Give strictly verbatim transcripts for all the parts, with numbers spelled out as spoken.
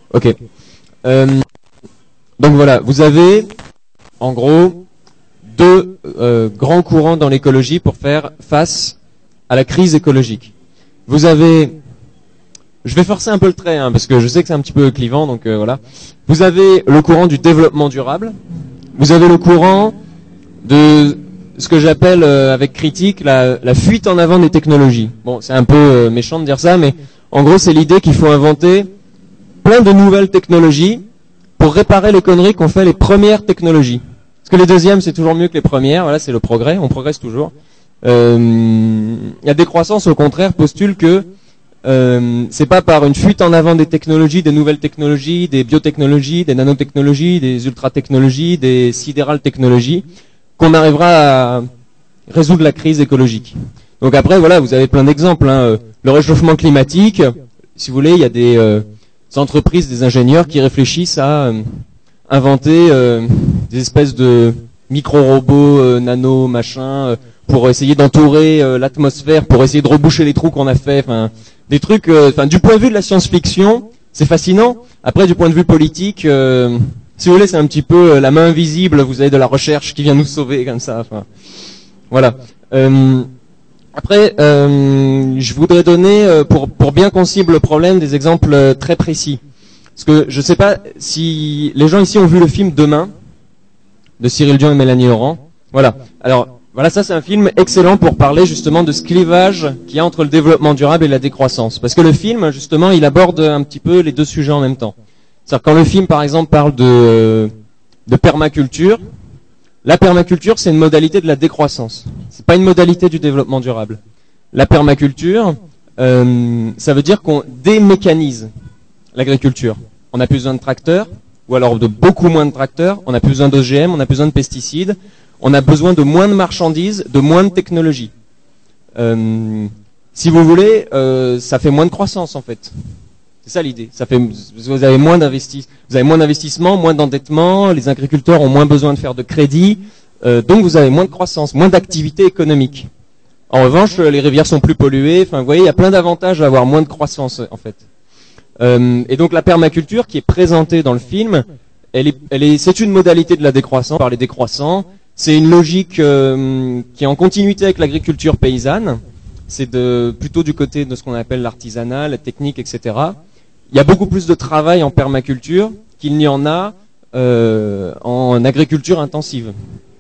Ok. Euh, donc voilà, vous avez en gros deux euh, grands courants dans l'écologie pour faire face à la crise écologique. Vous avez, je vais forcer un peu le trait hein, parce que je sais que c'est un petit peu clivant, donc euh, voilà. Vous avez le courant du développement durable. Vous avez le courant de ce que j'appelle euh, avec critique la, la fuite en avant des technologies. Bon, c'est un peu euh, méchant de dire ça, mais en gros, c'est l'idée qu'il faut inventer plein de nouvelles technologies pour réparer les conneries qu'ont fait les premières technologies. Parce que les deuxièmes, c'est toujours mieux que les premières. Voilà, c'est le progrès. On progresse toujours. Euh, la décroissance, au contraire, postule que euh, c'est pas par une fuite en avant des technologies, des nouvelles technologies, des biotechnologies, des nanotechnologies, des ultra-technologies, des sidérales technologies, qu'on arrivera à résoudre la crise écologique. Donc après, voilà, vous avez plein d'exemples. Hein. Le réchauffement climatique, si vous voulez, il y a des, euh, des entreprises, des ingénieurs qui réfléchissent à euh, inventer euh, des espèces de micro-robots, euh, nano, machin, euh, pour essayer d'entourer euh, l'atmosphère, pour essayer de reboucher les trous qu'on a fait. Enfin, des trucs. Enfin, euh, du point de vue de la science-fiction, c'est fascinant. Après, du point de vue politique, euh, si vous voulez, c'est un petit peu euh, la main invisible. Vous avez de la recherche qui vient nous sauver comme ça. Enfin, voilà. Euh, après, euh, je voudrais donner, euh, pour pour bien qu'on cible le problème, des exemples euh, très précis. Parce que je ne sais pas si les gens ici ont vu le film Demain de Cyril Dion et Mélanie Laurent. Voilà. Alors. Voilà, ça c'est un film excellent pour parler justement de ce clivage qu'il y a entre le développement durable et la décroissance. Parce que le film, justement, il aborde un petit peu les deux sujets en même temps. C'est-à-dire quand le film, par exemple, parle de, de permaculture, la permaculture, c'est une modalité de la décroissance. C'est pas une modalité du développement durable. La permaculture, euh, ça veut dire qu'on démécanise l'agriculture. On n'a plus besoin de tracteurs, ou alors de beaucoup moins de tracteurs, on n'a plus besoin d'O G M, on n'a plus besoin de pesticides, on a besoin de moins de marchandises, de moins de technologies. Euh, si vous voulez, euh, ça fait moins de croissance en fait. C'est ça l'idée. Ça fait, vous avez moins d'investis, vous avez moins d'investissement, moins d'endettement. Les agriculteurs ont moins besoin de faire de crédit, euh, donc vous avez moins de croissance, moins d'activité économique. En revanche, les rivières sont plus polluées. Enfin, vous voyez, il y a plein d'avantages à avoir moins de croissance en fait. Euh, et donc la permaculture qui est présentée dans le film, elle est, elle est, c'est une modalité de la décroissance par les décroissants. C'est une logique euh, qui est en continuité avec l'agriculture paysanne. C'est de, plutôt du côté de ce qu'on appelle l'artisanat, la technique, et cetera. Il y a beaucoup plus de travail en permaculture qu'il n'y en a euh, en agriculture intensive.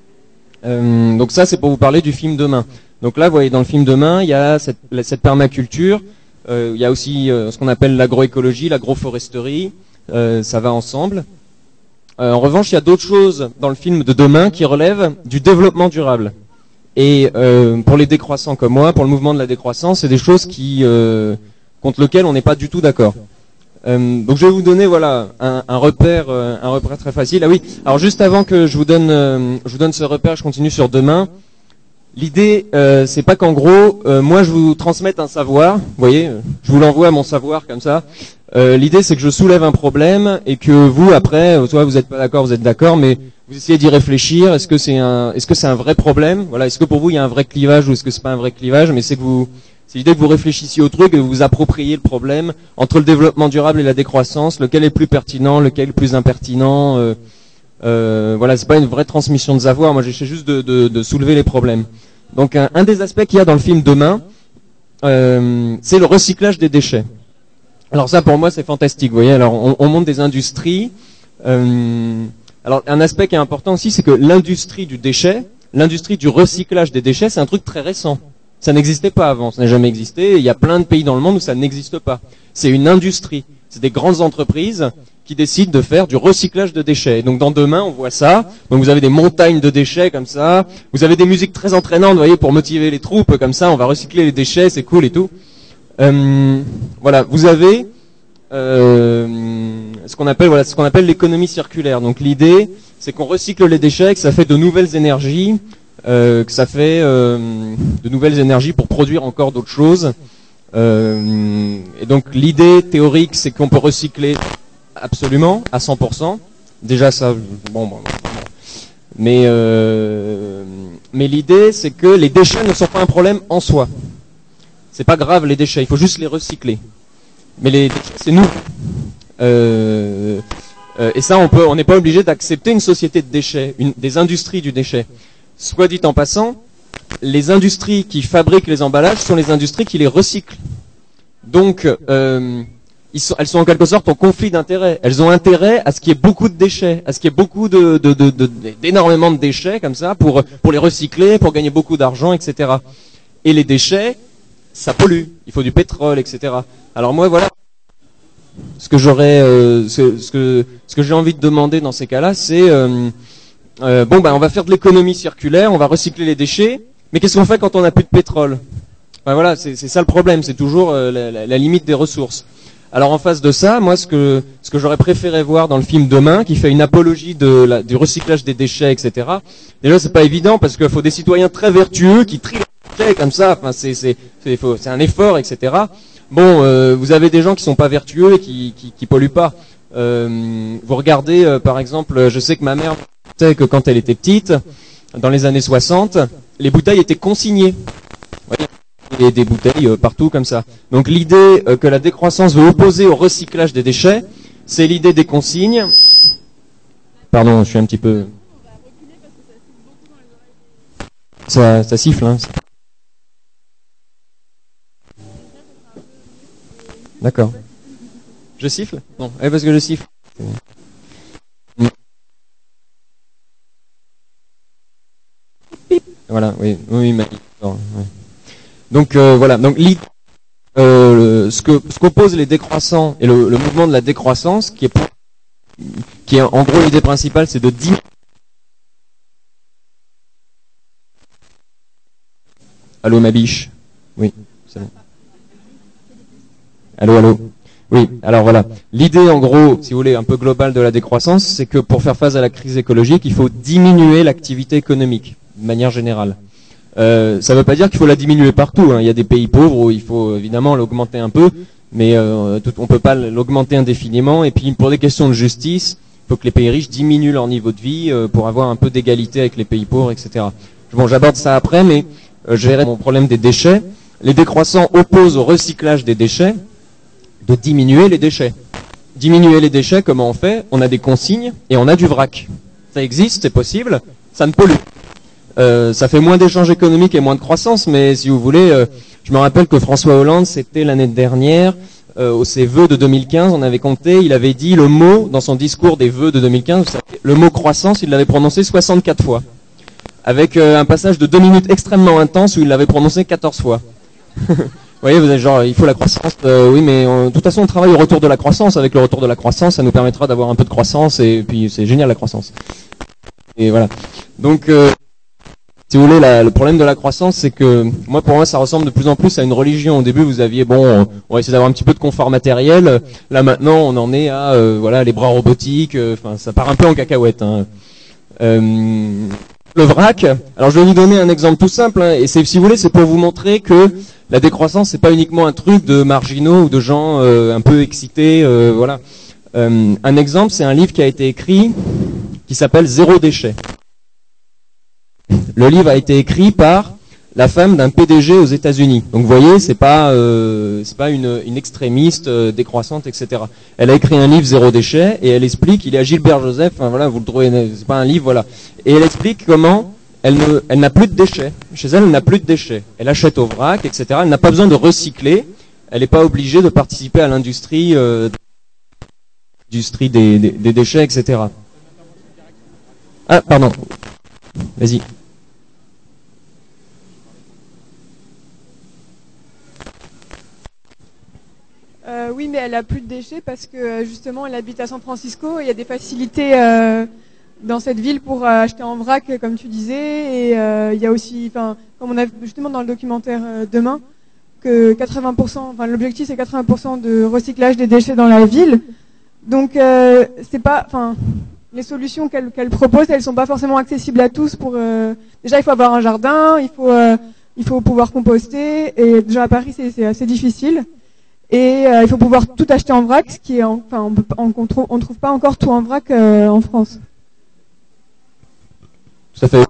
Euh, donc ça, c'est pour vous parler du film Demain. Donc là, vous voyez, dans le film Demain, il y a cette, cette permaculture. Euh, il y a aussi euh, ce qu'on appelle l'agroécologie, l'agroforesterie. Euh, ça va ensemble. Euh, en revanche, il y a d'autres choses dans le film de Demain qui relèvent du développement durable. Et euh, pour les décroissants comme moi, pour le mouvement de la décroissance, c'est des choses qui euh, contre lesquelles on n'est pas du tout d'accord. Euh, donc je vais vous donner voilà un, un repère, euh, un repère très facile. Ah oui. Alors juste avant que je vous donne, euh, je vous donne ce repère, je continue sur Demain. L'idée, euh, c'est pas qu'en gros, euh, moi je vous transmette un savoir. Vous voyez, je vous l'envoie mon savoir comme ça. Euh, l'idée, c'est que je soulève un problème et que vous, après, soit vous n'êtes pas d'accord, vous êtes d'accord, mais vous essayez d'y réfléchir. Est-ce que c'est un, est-ce que c'est un vrai problème? Voilà. Est-ce que pour vous il y a un vrai clivage ou est-ce que c'est pas un vrai clivage? Mais c'est que vous, c'est l'idée que vous réfléchissiez au truc et que vous vous appropriez le problème entre le développement durable et la décroissance. Lequel est le plus pertinent, lequel est le plus impertinent? Euh, euh, voilà, c'est pas une vraie transmission de savoir. Moi, j'essaie juste de, de, de soulever les problèmes. Donc, un, un des aspects qu'il y a dans le film Demain, euh, c'est le recyclage des déchets. Alors ça, pour moi, c'est fantastique. Vous voyez, alors on, on monte des industries. Euh, alors un aspect qui est important aussi, c'est que l'industrie du déchet, l'industrie du recyclage des déchets, c'est un truc très récent. Ça n'existait pas avant, ça n'a jamais existé. Il y a plein de pays dans le monde où ça n'existe pas. C'est une industrie. C'est des grandes entreprises qui décident de faire du recyclage de déchets. Et donc dans Demain, on voit ça. Donc vous avez des montagnes de déchets comme ça. Vous avez des musiques très entraînantes, vous voyez, pour motiver les troupes comme ça. On va recycler les déchets, c'est cool et tout. Euh, voilà, vous avez euh, ce qu'on appelle voilà ce qu'on appelle l'économie circulaire. Donc l'idée, c'est qu'on recycle les déchets, que ça fait de nouvelles énergies, euh, que ça fait euh, de nouvelles énergies pour produire encore d'autres choses. Euh, et donc l'idée théorique, c'est qu'on peut recycler absolument à cent pour cent. Déjà ça, bon, bon, bon. mais euh, mais l'idée, c'est que les déchets ne sont pas un problème en soi. C'est pas grave les déchets, il faut juste les recycler. Mais les déchets, c'est nous. Euh, euh, et ça, on peut, on n'est pas obligé d'accepter une société de déchets, une, des industries du déchet. Soit dit en passant, les industries qui fabriquent les emballages sont les industries qui les recyclent. Donc, euh, ils sont, elles sont en quelque sorte en conflit d'intérêts. Elles ont intérêt à ce qu'il y ait beaucoup de déchets, à ce qu'il y ait beaucoup de, de, de, de, d'énormément de déchets comme ça pour, pour les recycler, pour gagner beaucoup d'argent, et cetera. Et les déchets, ça pollue. Il faut du pétrole, et cetera. Alors moi, voilà. Ce que j'aurais, euh, ce, ce que, ce que j'ai envie de demander dans ces cas-là, c'est euh, euh, bon, ben, on va faire de l'économie circulaire, on va recycler les déchets, mais qu'est-ce qu'on fait quand on n'a plus de pétrole? Ben voilà, c'est, c'est ça le problème, c'est toujours euh, la, la, la limite des ressources. Alors en face de ça, moi, ce que, ce que j'aurais préféré voir dans le film Demain, qui fait une apologie de la, du recyclage des déchets, et cetera. Déjà, c'est pas évident parce qu'il faut des citoyens très vertueux qui trient les déchets comme ça. Enfin, c'est, c'est, c'est, faut, c'est un effort, et cetera. Bon, euh, vous avez des gens qui sont pas vertueux et qui, qui, qui polluent pas. Euh, vous regardez, euh, par exemple, je sais que ma mère sait que quand elle était petite, dans les années soixante, les bouteilles étaient consignées. Il y a des bouteilles euh, partout comme ça. Donc l'idée euh, que la décroissance veut opposer au recyclage des déchets, c'est l'idée des consignes. Pardon, je suis un petit peu... Ça, ça siffle, hein. D'accord. Je siffle? Non, eh, parce que je siffle. Voilà, oui, oui, mais... Non, ouais. Donc euh, voilà, donc euh, ce que ce qu'opposent les décroissants et le, le mouvement de la décroissance, qui est pour, qui est en gros l'idée principale, c'est de diminuer. Allô ma biche? Oui, c'est bon. Allô, allô. Oui, alors voilà. L'idée en gros, si vous voulez, un peu globale de la décroissance, c'est que pour faire face à la crise écologique, il faut diminuer l'activité économique, de manière générale. Euh, ça ne veut pas dire qu'il faut la diminuer partout, hein. Il y a des pays pauvres où il faut évidemment l'augmenter un peu, mais euh, tout, on ne peut pas l'augmenter indéfiniment. Et puis pour des questions de justice, il faut que les pays riches diminuent leur niveau de vie euh, pour avoir un peu d'égalité avec les pays pauvres, et cetera. Bon, j'aborde ça après, mais euh, je verrai mon problème des déchets. Les décroissants opposent au recyclage des déchets de diminuer les déchets. Diminuer les déchets, comment on fait? On a des consignes et on a du vrac. Ça existe, c'est possible, ça ne pollue. Euh, ça fait moins d'échanges économiques et moins de croissance, mais si vous voulez, euh, je me rappelle que François Hollande, c'était l'année dernière, euh, au ses vœux de deux mille quinze, on avait compté, il avait dit le mot, dans son discours des vœux de deux mille quinze, le mot croissance, il l'avait prononcé soixante-quatre fois, avec euh, un passage de deux minutes extrêmement intense où il l'avait prononcé quatorze fois. Vous voyez, vous êtes genre, il faut la croissance, euh, oui, mais on, de toute façon, on travaille au retour de la croissance. Avec le retour de la croissance, ça nous permettra d'avoir un peu de croissance, et puis c'est génial la croissance. Et voilà. Donc... Euh, Si vous voulez, la, le problème de la croissance, c'est que moi, pour moi, ça ressemble de plus en plus à une religion. Au début, vous aviez, bon, on, on va essayer d'avoir un petit peu de confort matériel. Là, maintenant, on en est à, euh, voilà, les bras robotiques. Enfin, euh, ça part un peu en cacahuète. Hein. Euh, le vrac. Alors, je vais vous donner un exemple tout simple. Hein, et c'est, si vous voulez, c'est pour vous montrer que la décroissance, c'est pas uniquement un truc de marginaux ou de gens euh, un peu excités. Euh, voilà. Euh, un exemple, c'est un livre qui a été écrit qui s'appelle Zéro déchet. Le livre a été écrit par la femme d'un P D G aux États-Unis. Donc vous voyez, c'est pas euh, c'est pas une, une extrémiste euh, décroissante, et cetera. Elle a écrit un livre Zéro déchet et elle explique, il est à Gilbert Joseph. Enfin voilà, vous le trouvez, c'est pas un livre, voilà. Et elle explique comment elle ne, elle n'a plus de déchets. Chez elle, elle n'a plus de déchets. Elle achète au vrac, et cetera. Elle n'a pas besoin de recycler. Elle n'est pas obligée de participer à l'industrie, euh, l'industrie des, des, des déchets, et cetera. Ah, pardon. Vas-y. Euh, oui, mais elle a plus de déchets parce que justement elle habite à San Francisco et il y a des facilités euh, dans cette ville pour euh, acheter en vrac, comme tu disais. Et euh, il y a aussi, enfin, comme on a justement dans le documentaire euh, Demain, que quatre-vingts pour cent, enfin l'objectif c'est quatre-vingts pour cent de recyclage des déchets dans la ville. Donc euh, c'est pas, enfin, les solutions qu'elle qu'elle propose, elles sont pas forcément accessibles à tous. Pour euh, déjà, il faut avoir un jardin, il faut euh, il faut pouvoir composter. Et déjà à Paris, c'est c'est assez difficile. Et euh, il faut pouvoir tout acheter en vrac, ce qui est, en, enfin, on peut, on, on, trouve, on trouve pas encore tout en vrac euh, en France. Tout à fait.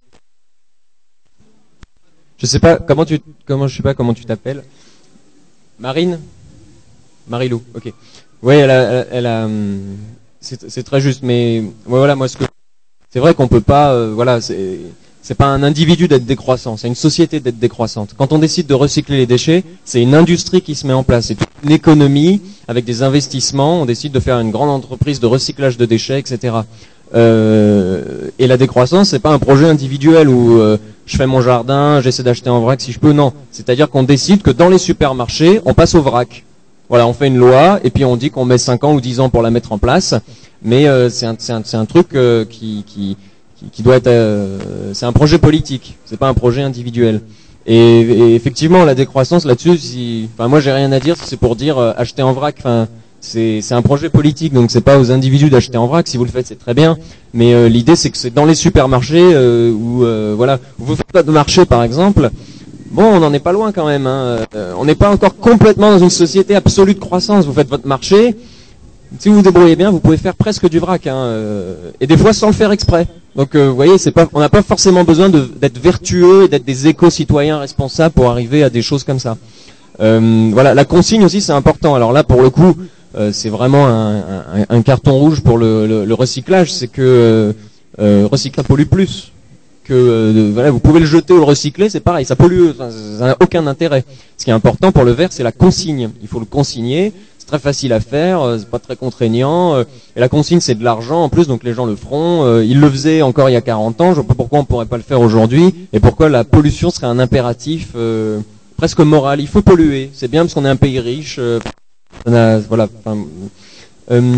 Je sais pas comment tu, comment je sais pas comment tu t'appelles. Marine, Marilou. Ok. Oui, elle a, elle a, elle a, hum, c'est c'est très juste, mais ouais, voilà, moi ce que c'est vrai qu'on peut pas, euh, voilà, c'est c'est pas un individu d'être décroissant, c'est une société d'être décroissante. Quand on décide de recycler les déchets, c'est une industrie qui se met en place, c'est toute une économie avec des investissements. On décide de faire une grande entreprise de recyclage de déchets, et cetera. Euh, et la décroissance, c'est pas un projet individuel où euh, je fais mon jardin, j'essaie d'acheter en vrac si je peux. Non, c'est-à-dire qu'on décide que dans les supermarchés, on passe au vrac. Voilà, on fait une loi et puis on dit qu'on met cinq ans ou dix ans pour la mettre en place. Mais euh, c'est un, c'est un, c'est un truc euh, qui, qui, qui doit être, euh, c'est un projet politique. C'est pas un projet individuel. Et, et effectivement, la décroissance là-dessus, si, enfin moi j'ai rien à dire, si c'est pour dire euh, acheter en vrac. Enfin, c'est, c'est un projet politique, donc c'est pas aux individus d'acheter en vrac. Si vous le faites, c'est très bien. Mais euh, l'idée, c'est que c'est dans les supermarchés euh, où, euh, voilà, vous faites pas de marché, par exemple. Bon, on n'en est pas loin quand même. Hein. Euh, on n'est pas encore complètement dans une société absolue de croissance. Vous faites votre marché. Si vous vous débrouillez bien, vous pouvez faire presque du vrac, hein, euh, et des fois sans le faire exprès. Donc, euh, vous voyez, c'est pas, on n'a pas forcément besoin de, d'être vertueux et d'être des éco-citoyens responsables pour arriver à des choses comme ça. Euh, voilà, la consigne aussi, c'est important. Alors là, pour le coup, euh, c'est vraiment un, un, un carton rouge pour le, le, le recyclage. C'est que euh, recycler pollue plus. Que euh, voilà, vous pouvez le jeter ou le recycler, c'est pareil, ça pollue, ça n'a aucun intérêt. Ce qui est important pour le verre, c'est la consigne. Il faut le consigner. Très facile à faire, c'est pas très contraignant, et la consigne c'est de l'argent en plus, donc les gens le feront. Ils le faisaient encore il y a quarante ans, je vois pas pourquoi on pourrait pas le faire aujourd'hui, et pourquoi la pollution serait un impératif euh, presque moral. Il faut polluer, c'est bien parce qu'on est un pays riche. Euh, on a, voilà. Enfin, euh,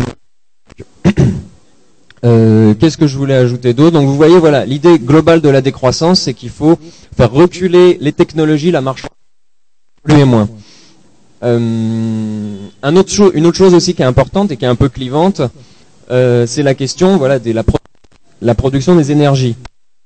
euh, qu'est-ce que je voulais ajouter d'autre? Donc vous voyez, voilà, l'idée globale de la décroissance, c'est qu'il faut faire reculer les technologies, la marchandise, polluer moins. Euh, un autre cho- une autre chose aussi qui est importante et qui est un peu clivante, euh, c'est la question, voilà, de la, pro- la production des énergies.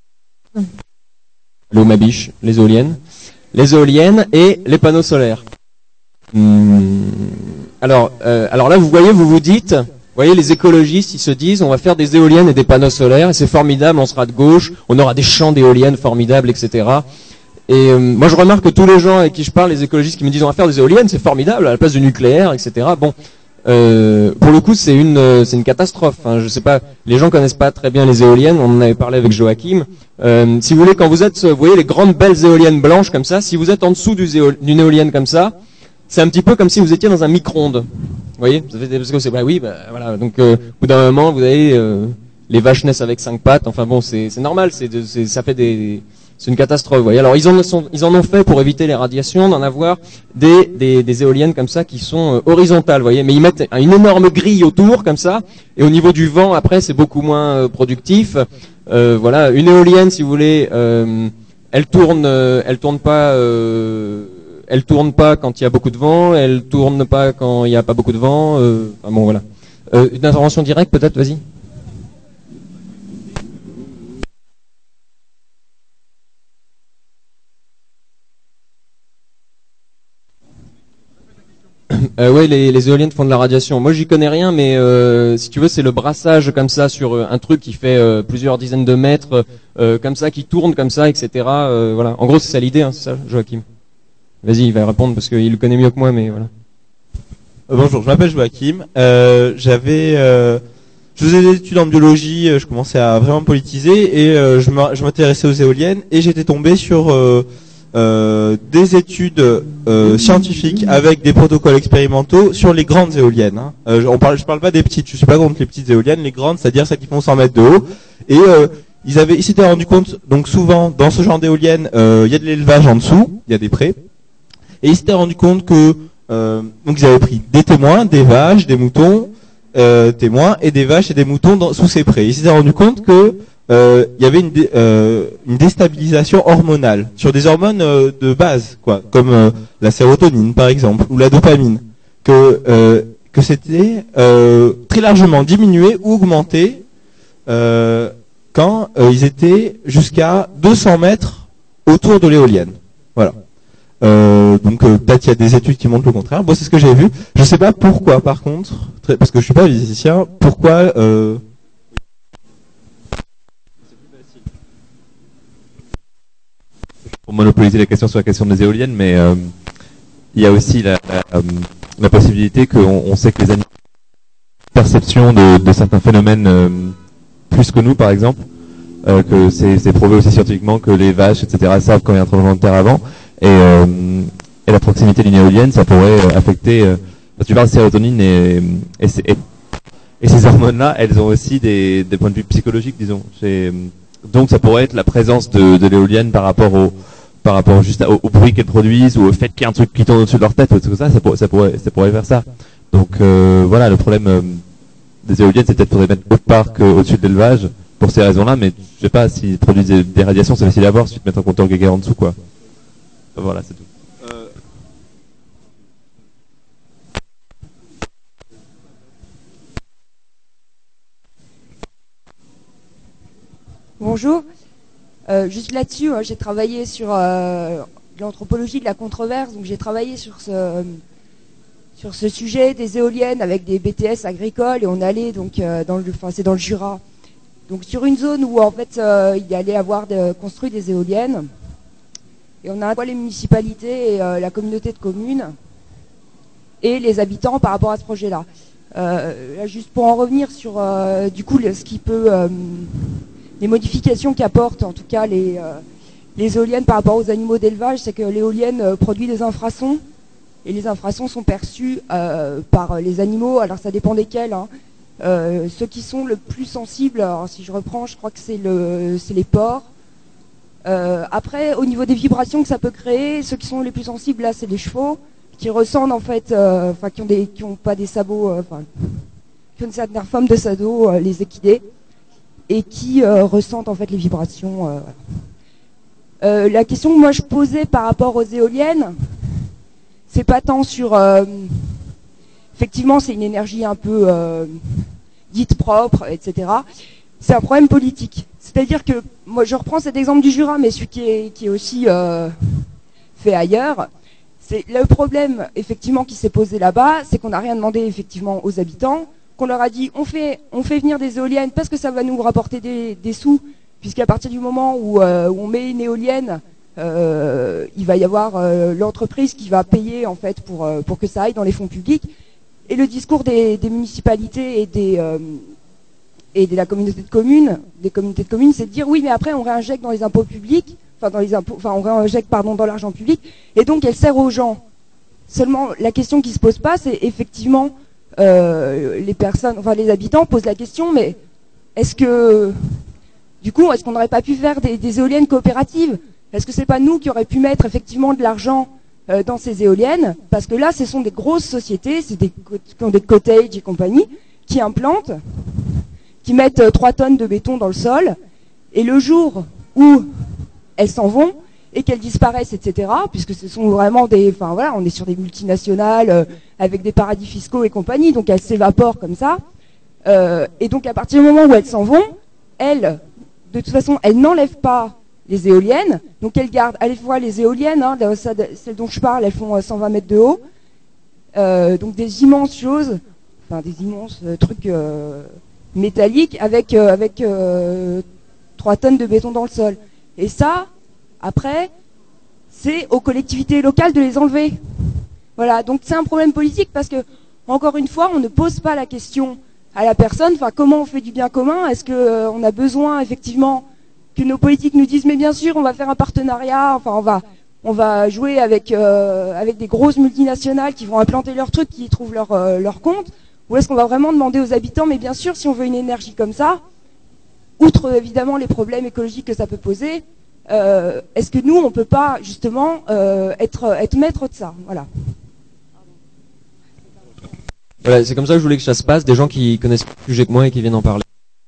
L'eau ma biche, les éoliennes, les éoliennes et les panneaux solaires. Hum, alors, euh, alors là, vous voyez, vous vous dites, vous voyez, les écologistes, ils se disent, on va faire des éoliennes et des panneaux solaires, et c'est formidable, on sera de gauche, on aura des champs d'éoliennes formidables, et cetera. Et euh, moi, je remarque que tous les gens avec qui je parle, les écologistes qui me disent on va faire des éoliennes, c'est formidable, à la place du nucléaire, et cetera. Bon, euh, pour le coup, c'est une, euh, c'est une catastrophe. Hein. Je sais pas, les gens connaissent pas très bien les éoliennes. On en avait parlé avec Joachim. Euh, si vous voulez, quand vous êtes, vous voyez les grandes belles éoliennes blanches comme ça, si vous êtes en dessous du zéo, d'une éolienne comme ça, c'est un petit peu comme si vous étiez dans un micro-ondes. Vous voyez, parce que c'est, bah oui, bah voilà. Donc, euh, au bout d'un moment, vous avez euh, les vaches naissent avec cinq pattes. Enfin bon, c'est, c'est normal. C'est, c'est, ça fait des C'est une catastrophe, vous voyez. Alors ils en, sont, ils en ont fait pour éviter les radiations, d'en avoir des, des, des éoliennes comme ça qui sont euh, horizontales, vous voyez. Mais ils mettent une énorme grille autour comme ça, et au niveau du vent, après, c'est beaucoup moins euh, productif. Euh, voilà, une éolienne, si vous voulez, euh, elle tourne, euh, elle tourne pas, euh, elle tourne pas quand il y a beaucoup de vent, elle tourne pas quand il n'y a pas beaucoup de vent. Euh, enfin bon, voilà. Euh, une intervention directe, peut-être, vas-y. Euh, ouais, les, les éoliennes font de la radiation. Moi, j'y connais rien, mais euh, si tu veux, c'est le brassage comme ça sur euh, un truc qui fait euh, plusieurs dizaines de mètres, euh, comme ça, qui tourne comme ça, et cetera. Euh, voilà. En gros, c'est ça l'idée, hein, c'est ça, Joachim. Vas-y, il va répondre parce qu'il le connaît mieux que moi, mais voilà. Euh, bonjour, je m'appelle Joachim. Euh, j'avais, euh, je faisais des études en biologie, euh, je commençais à vraiment politiser et euh, je m'in- je m'intéressais aux éoliennes et j'étais tombé sur euh, Euh, des études euh, scientifiques avec des protocoles expérimentaux sur les grandes éoliennes. Hein. Euh, on parle, je parle pas des petites, je suis pas contre les petites éoliennes, les grandes, c'est-à-dire celles qui font cent mètres de haut. Et euh, ils avaient, ils s'étaient rendu compte, donc souvent dans ce genre d'éoliennes, euh, il y a de l'élevage en dessous, il y a des prés, et ils s'étaient rendu compte que euh, donc ils avaient pris des témoins, des vaches, des moutons, euh, témoins et des vaches et des moutons dans, sous ces prés. Ils s'étaient rendu compte que Euh, il y avait une, dé, euh, une déstabilisation hormonale sur des hormones euh, de base, quoi, comme euh, la sérotonine par exemple ou la dopamine, que euh, que c'était euh, très largement diminué ou augmenté euh, quand euh, ils étaient jusqu'à deux cents mètres autour de l'éolienne. Voilà. Euh, donc euh, peut-être il y a des études qui montrent le contraire. Bon, c'est ce que j'ai vu. Je sais pas pourquoi, par contre, très, parce que je suis pas physicien. Pourquoi euh, pour monopoliser la question sur la question des éoliennes, mais euh, il y a aussi la, la, euh, la possibilité qu'on on sait que les animaux perception de, de certains phénomènes euh, plus que nous, par exemple, euh, que c'est, c'est prouvé aussi scientifiquement que les vaches, et cetera, savent quand il y a un tremblement de terre avant, et, euh, et la proximité d'une éolienne, ça pourrait euh, affecter. Euh, tu parles de sérotonine et, et, et, et ces hormones-là, elles ont aussi des, des points de vue psychologiques, disons. C'est, donc ça pourrait être la présence de, de l'éolienne par rapport au par rapport juste au, au bruit qu'elles produisent ou au fait qu'il y a un truc qui tourne au-dessus de leur tête ou tout ça, ça, pour, ça pourrait ça pourrait faire ça. Donc euh, voilà, le problème euh, des éoliennes, c'est peut-être faudrait mettre autre part qu'au-dessus de l'élevage pour ces raisons-là, mais je sais pas s'ils produisent des, des radiations, c'est facile à voir, si tu te mets un compteur Geiger en dessous, quoi. Voilà, c'est tout. Euh... Bonjour. Euh, juste là-dessus, hein, j'ai travaillé sur euh, l'anthropologie de la controverse, donc j'ai travaillé sur ce sur ce sujet des éoliennes avec des B T S agricoles et on allait donc euh, dans le, enfin c'est dans le Jura, donc sur une zone où en fait euh, il y allait avoir de, construit des éoliennes et on a les municipalités et euh, la communauté de communes et les habitants par rapport à ce projet-là. Euh, là, juste pour en revenir sur euh, du coup ce qui peut euh, les modifications qu'apportent en tout cas les, euh, les éoliennes par rapport aux animaux d'élevage, c'est que l'éolienne euh, produit des infrasons et les infrasons sont perçus euh, par les animaux, alors ça dépend desquels. Hein. Euh, ceux qui sont le plus sensibles, alors si je reprends, je crois que c'est le, c'est les porcs. Euh, après, au niveau des vibrations que ça peut créer, ceux qui sont les plus sensibles là, c'est les chevaux qui ressentent en fait, euh, enfin qui ont des, qui ont pas des sabots, euh, enfin qui ont une certaine forme de sabots, euh, les équidés. Et qui euh, ressentent en fait les vibrations. Euh, euh, la question que moi je posais par rapport aux éoliennes, c'est pas tant sur... Euh, effectivement, c'est une énergie un peu euh, dite propre, et cetera. C'est un problème politique. C'est-à-dire que, moi je reprends cet exemple du Jura, mais celui qui est, qui est aussi euh, fait ailleurs. C'est le problème, effectivement, qui s'est posé là-bas, c'est qu'on n'a rien demandé, effectivement, aux habitants, qu'on leur a dit on fait on fait venir des éoliennes parce que ça va nous rapporter des, des sous, puisqu'à partir du moment où, euh, où on met une éolienne, euh, il va y avoir euh, l'entreprise qui va payer en fait pour euh, pour que ça aille dans les fonds publics. Et le discours des, des municipalités et des euh, et de la communauté de communes, des communautés de communes, c'est de dire oui mais après on réinjecte dans les impôts publics, enfin dans les impôts, enfin on réinjecte pardon dans l'argent public et donc elle sert aux gens. Seulement la question qui se pose pas, c'est effectivement Euh, les personnes, enfin les habitants posent la question, mais est-ce que, du coup, est-ce qu'on n'aurait pas pu faire des, des éoliennes coopératives? Est-ce que c'est pas nous qui aurions pu mettre effectivement de l'argent euh, dans ces éoliennes? Parce que là, ce sont des grosses sociétés, c'est des qui ont des cottages et compagnie, qui implantent, qui mettent euh, trois tonnes de béton dans le sol, et le jour où elles s'en vont, et qu'elles disparaissent, et cetera, puisque ce sont vraiment des... Enfin voilà, on est sur des multinationales euh, avec des paradis fiscaux et compagnie, donc elles s'évaporent comme ça. Euh, et donc à partir du moment où elles s'en vont, elles, de toute façon, elles n'enlèvent pas les éoliennes, donc elles gardent à la fois les éoliennes, hein, celles dont je parle, elles font cent vingt mètres de haut, euh, donc des immenses choses, enfin des immenses euh, trucs euh, métalliques avec, euh, avec euh, trois tonnes de béton dans le sol. Et ça... Après, c'est aux collectivités locales de les enlever. Voilà, donc c'est un problème politique parce que, encore une fois, on ne pose pas la question à la personne, enfin, comment on fait du bien commun? Est-ce qu'on euh, a besoin, effectivement, que nos politiques nous disent, mais bien sûr, on va faire un partenariat, enfin, on va, on va jouer avec, euh, avec des grosses multinationales qui vont implanter leurs trucs, qui y trouvent leur, euh, leur compte? Ou est-ce qu'on va vraiment demander aux habitants, mais bien sûr, si on veut une énergie comme ça, outre, évidemment, les problèmes écologiques que ça peut poser, Euh, est-ce que nous, on ne peut pas justement euh, être, être maître de ça? Voilà. Voilà, c'est comme ça que je voulais que ça se passe, des gens qui connaissent plus le sujet que moi et qui viennent en parler.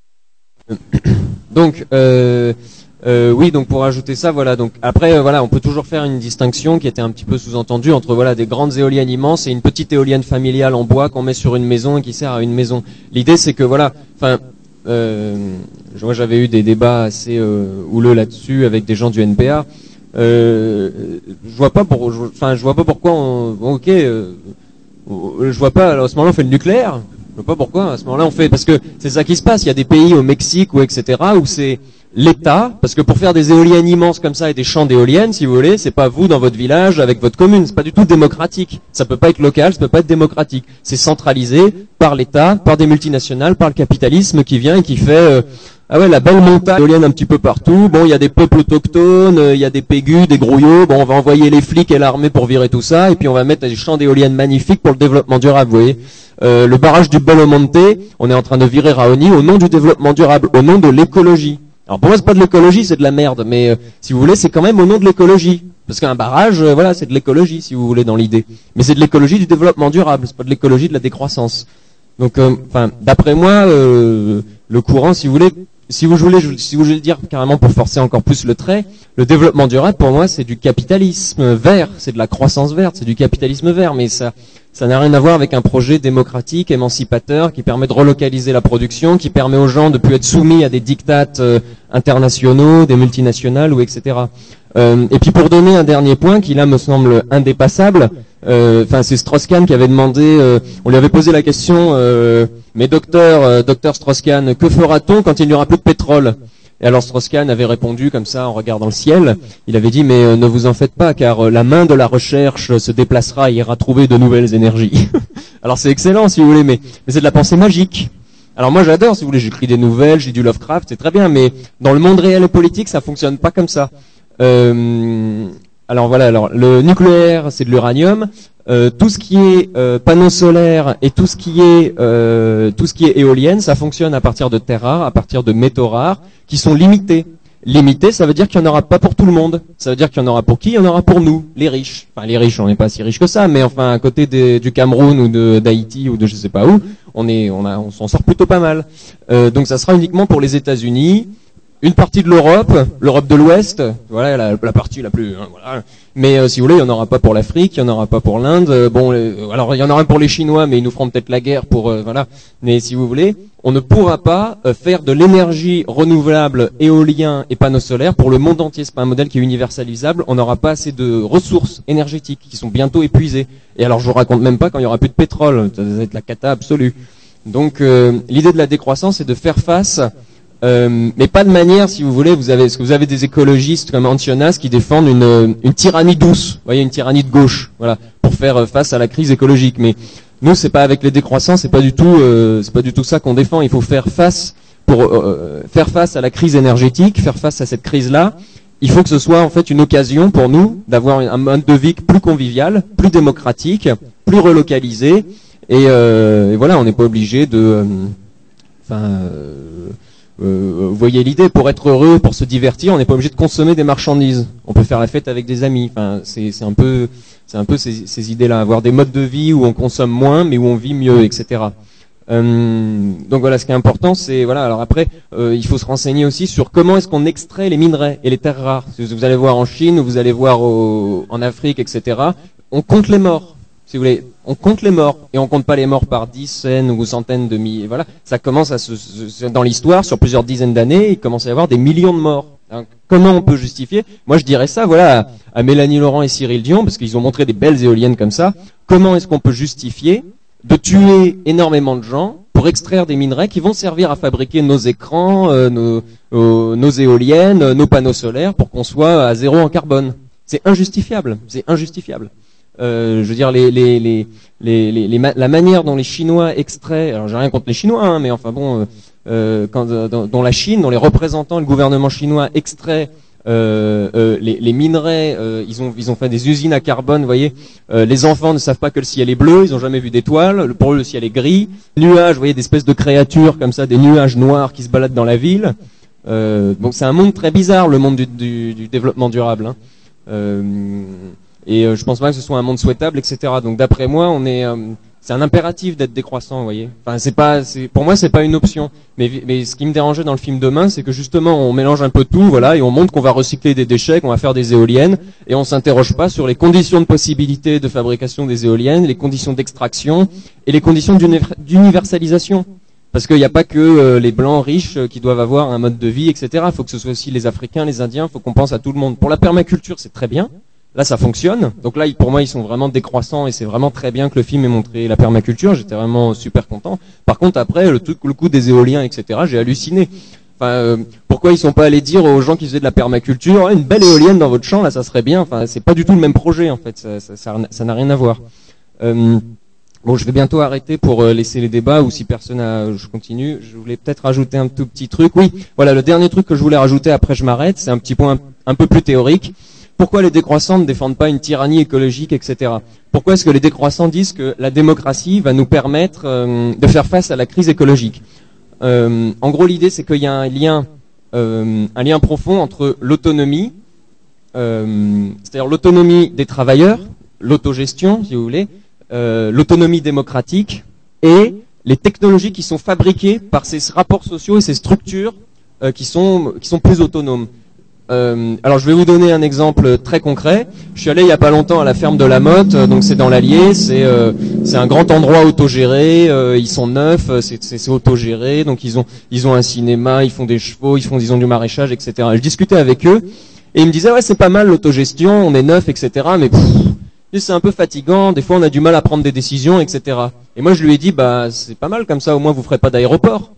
Donc, euh, euh, oui, donc pour ajouter ça, voilà. Donc après, euh, voilà, on peut toujours faire une distinction qui était un petit peu sous-entendue entre voilà des grandes éoliennes immenses et une petite éolienne familiale en bois qu'on met sur une maison et qui sert à une maison. L'idée, c'est que voilà, enfin. Euh, moi j'avais eu des débats assez euh, houleux là-dessus avec des gens du N P A. Euh, je vois pas pour, enfin je vois pas pourquoi. On, ok, euh, je vois pas. Alors, à ce moment-là, on fait le nucléaire. Je vois pas pourquoi. À ce moment-là, on fait parce que c'est ça qui se passe. Il y a des pays au Mexique ou et cetera où c'est l'État, parce que pour faire des éoliennes immenses comme ça et des champs d'éoliennes, si vous voulez, c'est pas vous dans votre village avec votre commune, c'est pas du tout démocratique. Ça peut pas être local, ça peut pas être démocratique. C'est centralisé par l'État, par des multinationales, par le capitalisme qui vient et qui fait euh, ah ouais, la belle montagne d'éoliennes un petit peu partout. Bon, il y a des peuples autochtones, il euh, y a des pégus, des grouillots. Bon, on va envoyer les flics et l'armée pour virer tout ça, et puis on va mettre des champs d'éoliennes magnifiques pour le développement durable, vous voyez. Euh, le barrage du Belo Monte, on est en train de virer Raoni au nom du développement durable, au nom de l'écologie. Alors pour moi c'est pas de l'écologie, c'est de la merde, mais euh, si vous voulez c'est quand même au nom de l'écologie, parce qu'un barrage, euh, voilà, c'est de l'écologie si vous voulez dans l'idée, mais c'est de l'écologie du développement durable, c'est pas de l'écologie de la décroissance. Donc, enfin, euh, d'après moi, euh, le courant, si vous voulez, si vous voulez, si vous voulez dire carrément pour forcer encore plus le trait, le développement durable pour moi c'est du capitalisme vert, c'est de la croissance verte, c'est du capitalisme vert, mais ça. Ça n'a rien à voir avec un projet démocratique, émancipateur, qui permet de relocaliser la production, qui permet aux gens de plus être soumis à des dictates euh, internationaux, des multinationales ou et cetera. Euh, et puis pour donner un dernier point qui là me semble indépassable, euh, enfin c'est Strauss-Kahn qui avait demandé, euh, on lui avait posé la question, euh, mais docteur, euh, docteur Strauss-Kahn, que fera-t-on quand il n'y aura plus de pétrole ? Et alors Strauss-Kahn avait répondu comme ça en regardant le ciel, il avait dit mais euh, ne vous en faites pas car euh, la main de la recherche se déplacera et ira trouver de nouvelles énergies. Alors c'est excellent si vous voulez, mais, mais c'est de la pensée magique. Alors moi j'adore si vous voulez, j'écris des nouvelles, j'ai du Lovecraft, c'est très bien, mais dans le monde réel et politique ça fonctionne pas comme ça. Euh, alors voilà, alors le nucléaire c'est de l'uranium. Euh, tout ce qui est euh, panneaux solaires et tout ce qui est euh, tout ce qui est éolienne, ça fonctionne à partir de terres rares, à partir de métaux rares qui sont limités. Limité, ça veut dire qu'il n'y en aura pas pour tout le monde. Ça veut dire qu'il y en aura pour qui ? Il y en aura pour nous, les riches. Enfin, les riches, on n'est pas si riches que ça, mais enfin, à côté des, du Cameroun ou de d'Haïti ou de je sais pas où, on est, on a, on s'en sort plutôt pas mal. Euh, donc, ça sera uniquement pour les États-Unis, une partie de l'Europe, l'Europe de l'Ouest, voilà la, la partie la plus, hein, voilà. Mais euh, si vous voulez, il n'y en aura pas pour l'Afrique, il n'y en aura pas pour l'Inde. Euh, bon, euh, alors il y en aura pour les Chinois, mais ils nous feront peut-être la guerre pour, euh, voilà. Mais si vous voulez, on ne pourra pas euh, faire de l'énergie renouvelable, éolien et panneaux solaires pour le monde entier. C'est pas un modèle qui est universalisable. On n'aura pas assez de ressources énergétiques qui sont bientôt épuisées. Et alors je vous raconte même pas quand il y aura plus de pétrole, ça va être la cata absolue. Donc euh, l'idée de la décroissance, c'est de faire face. Euh, mais pas de manière, si vous voulez, vous avez, est-ce que vous avez des écologistes comme Antionas qui défendent une, une tyrannie douce, vous voyez, une tyrannie de gauche, voilà, pour faire face à la crise écologique. Mais nous, c'est pas avec les décroissants, c'est pas du tout, euh, c'est pas du tout ça qu'on défend. Il faut faire face pour euh, faire face à la crise énergétique, faire face à cette crise-là. Il faut que ce soit en fait une occasion pour nous d'avoir un mode de vie plus convivial, plus démocratique, plus relocalisé. Et, euh, et voilà, on n'est pas obligé de, enfin. Euh, Euh, vous voyez l'idée, pour être heureux, pour se divertir, on n'est pas obligé de consommer des marchandises. On peut faire la fête avec des amis. Enfin, c'est, c'est un peu, c'est un peu ces, ces idées-là, avoir des modes de vie où on consomme moins, mais où on vit mieux, et cetera. Euh, donc voilà, ce qui est important, c'est voilà. Alors après, euh, il faut se renseigner aussi sur comment est-ce qu'on extrait les minerais et les terres rares. Vous allez voir en Chine, vous allez voir au, en Afrique, et cetera. On compte les morts. Si vous voulez, on compte les morts et on compte pas les morts par dizaines ou centaines de milliers. Voilà, ça commence à se, se dans l'histoire sur plusieurs dizaines d'années, il commence à y avoir des millions de morts. Donc, comment on peut justifier ? Moi, je dirais ça, voilà, à Mélanie Laurent et Cyril Dion, parce qu'ils ont montré des belles éoliennes comme ça. Comment est-ce qu'on peut justifier de tuer énormément de gens pour extraire des minerais qui vont servir à fabriquer nos écrans, euh, nos, euh, nos éoliennes, euh, nos panneaux solaires, pour qu'on soit à zéro en carbone ? C'est injustifiable. C'est injustifiable. Euh, je veux dire, les, les, les, les, les, les ma la manière dont les Chinois extraient, alors j'ai rien contre les Chinois, hein, mais enfin bon, euh, euh, quand, dans, dans la Chine, dont les représentants, le gouvernement chinois extrait euh, euh, les, les minerais, euh, ils ont ils ont fait des usines à carbone, vous voyez. Euh, les enfants ne savent pas que le ciel est bleu, ils ont jamais vu d'étoiles, pour eux le ciel est gris. Nuages, vous voyez, des espèces de créatures comme ça, des nuages noirs qui se baladent dans la ville. Euh, donc c'est un monde très bizarre, le monde du, du, du développement durable. Hein. Euh, Et euh, je pense pas que ce soit un monde souhaitable, et cetera. Donc d'après moi, on est, euh, c'est un impératif d'être décroissant, vous voyez. Enfin, c'est pas, c'est, pour moi, c'est pas une option. Mais, mais ce qui me dérangeait dans le film Demain, c'est que justement, on mélange un peu tout, voilà, et on montre qu'on va recycler des déchets, qu'on va faire des éoliennes, et on s'interroge pas sur les conditions de possibilité de fabrication des éoliennes, les conditions d'extraction et les conditions d'universalisation. Parce qu'il n'y a pas que euh, les blancs riches euh, qui doivent avoir un mode de vie, et cetera. Il faut que ce soit aussi les Africains, les Indiens. Il faut qu'on pense à tout le monde. Pour la permaculture, c'est très bien. Là, ça fonctionne. Donc là, pour moi, ils sont vraiment décroissants et c'est vraiment très bien que le film ait montré la permaculture. J'étais vraiment super content. Par contre, après, le truc, le coup des éoliens, et cetera, j'ai halluciné. Enfin, euh, pourquoi ils sont pas allés dire aux gens qui faisaient de la permaculture, oh, une belle éolienne dans votre champ, là, ça serait bien. Enfin, c'est pas du tout le même projet, en fait. Ça, ça, ça, ça n'a rien à voir. Euh, bon, je vais bientôt arrêter pour euh, laisser les débats, ou si personne a, je continue. Je voulais peut-être rajouter un tout petit truc. Oui, voilà, le dernier truc que je voulais rajouter, après je m'arrête, c'est un petit point un, un peu plus théorique. Pourquoi les décroissants ne défendent pas une tyrannie écologique, et cetera. Pourquoi est-ce que les décroissants disent que la démocratie va nous permettre euh, de faire face à la crise écologique? euh, En gros, l'idée, c'est qu'il y a un lien, euh, un lien profond entre l'autonomie, euh, c'est-à-dire l'autonomie des travailleurs, l'autogestion, si vous voulez, euh, l'autonomie démocratique, et les technologies qui sont fabriquées par ces rapports sociaux et ces structures euh, qui sont qui sont plus autonomes. Euh, alors je vais vous donner un exemple très concret. Je suis allé il y a pas longtemps à la ferme de la Motte, donc c'est dans l'Allier, c'est euh, c'est un grand endroit autogéré, euh, ils sont neufs, c'est c'est autogéré, donc ils ont ils ont un cinéma, ils font des chevaux, ils font ils ont du maraîchage, et cetera. Et je discutais avec eux et ils me disaient ouais c'est pas mal l'autogestion, on est neuf, et cetera. Mais pff, c'est un peu fatigant, des fois on a du mal à prendre des décisions, et cetera. Et moi je lui ai dit bah c'est pas mal comme ça, au moins vous ferez pas d'aéroport.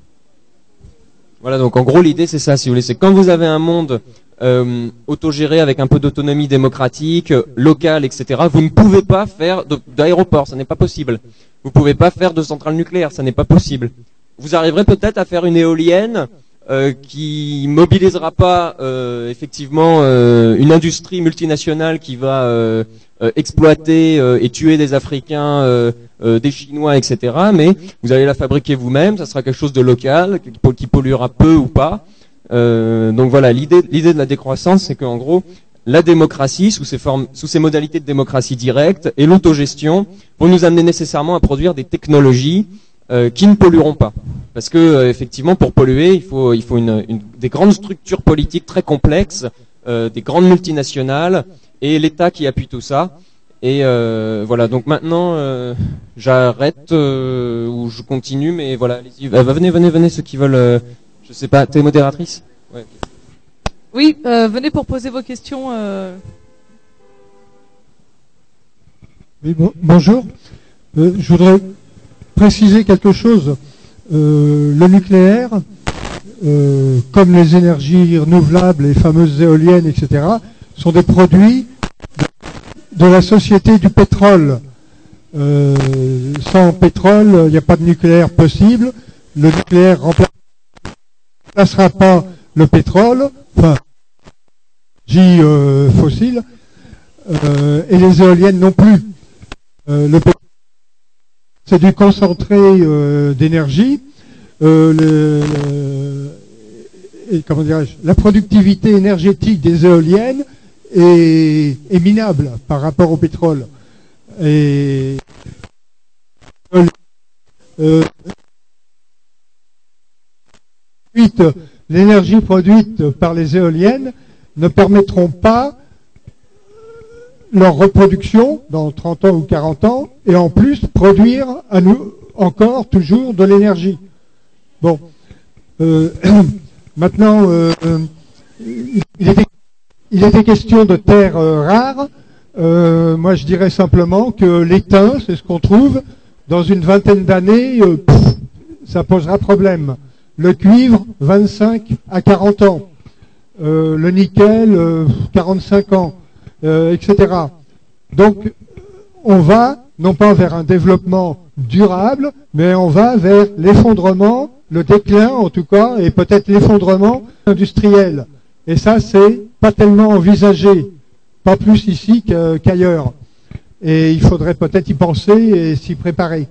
Voilà, donc en gros l'idée c'est ça, si vous voulez, c'est quand vous avez un monde euh, autogéré avec un peu d'autonomie démocratique, euh, locale, et cetera, vous ne pouvez pas faire d'aéroport, ça n'est pas possible. Vous ne pouvez pas faire de centrale nucléaire, ça n'est pas possible. Vous arriverez peut-être à faire une éolienne euh, qui mobilisera pas euh, effectivement euh, une industrie multinationale qui va euh, euh, exploiter euh, et tuer des Africains, euh, euh, des Chinois, et cetera. Mais vous allez la fabriquer vous-même, ça sera quelque chose de local, qui, qui polluera peu ou pas. Euh, donc voilà, l'idée, l'idée de la décroissance, c'est qu'en gros, la démocratie, sous ses formes, sous ses modalités de démocratie directe, et l'autogestion vont nous amener nécessairement à produire des technologies euh, qui ne pollueront pas. Parce que euh, effectivement, pour polluer, il faut, il faut une, une, des grandes structures politiques très complexes, euh, des grandes multinationales, et l'État qui appuie tout ça. Et euh, voilà, donc maintenant, euh, j'arrête euh, ou je continue, mais voilà, allez-y, euh, venez, venez, venez, ceux qui veulent. Euh, je sais pas, t'es modératrice? Ouais. Oui, euh, venez pour poser vos questions. Euh... Oui, bon, bonjour. Euh, je voudrais préciser quelque chose. Euh, le nucléaire, euh, comme les énergies renouvelables, les fameuses éoliennes, et cetera, sont des produits de, de la société du pétrole. Euh, sans pétrole, il n'y a pas de nucléaire possible. Le nucléaire remplacera pas le pétrole, enfin, énergie euh, fossile, euh, et les éoliennes non plus. Euh, le pétrole, c'est du concentré euh, d'énergie. Euh, le, le, et comment dirais-je, la productivité énergétique des éoliennes est, est minable par rapport au pétrole. Et euh, l'énergie produite par les éoliennes ne permettront pas leur reproduction dans trente ans ou quarante ans, et en plus produire à nous encore toujours de l'énergie. Bon, euh, maintenant, euh, il, était, il était question de terres euh, rares. Euh, moi, je dirais simplement que l'étain, c'est ce qu'on trouve, dans une vingtaine d'années, euh, pff, ça posera problème. Le cuivre, vingt-cinq à quarante ans. Euh, le nickel, euh, quarante-cinq ans, euh, et cetera. Donc, on va, non pas vers un développement durable, mais on va vers l'effondrement, le déclin en tout cas, et peut-être l'effondrement industriel. Et ça, c'est pas tellement envisagé, pas plus ici qu'ailleurs. Et il faudrait peut-être y penser et s'y préparer.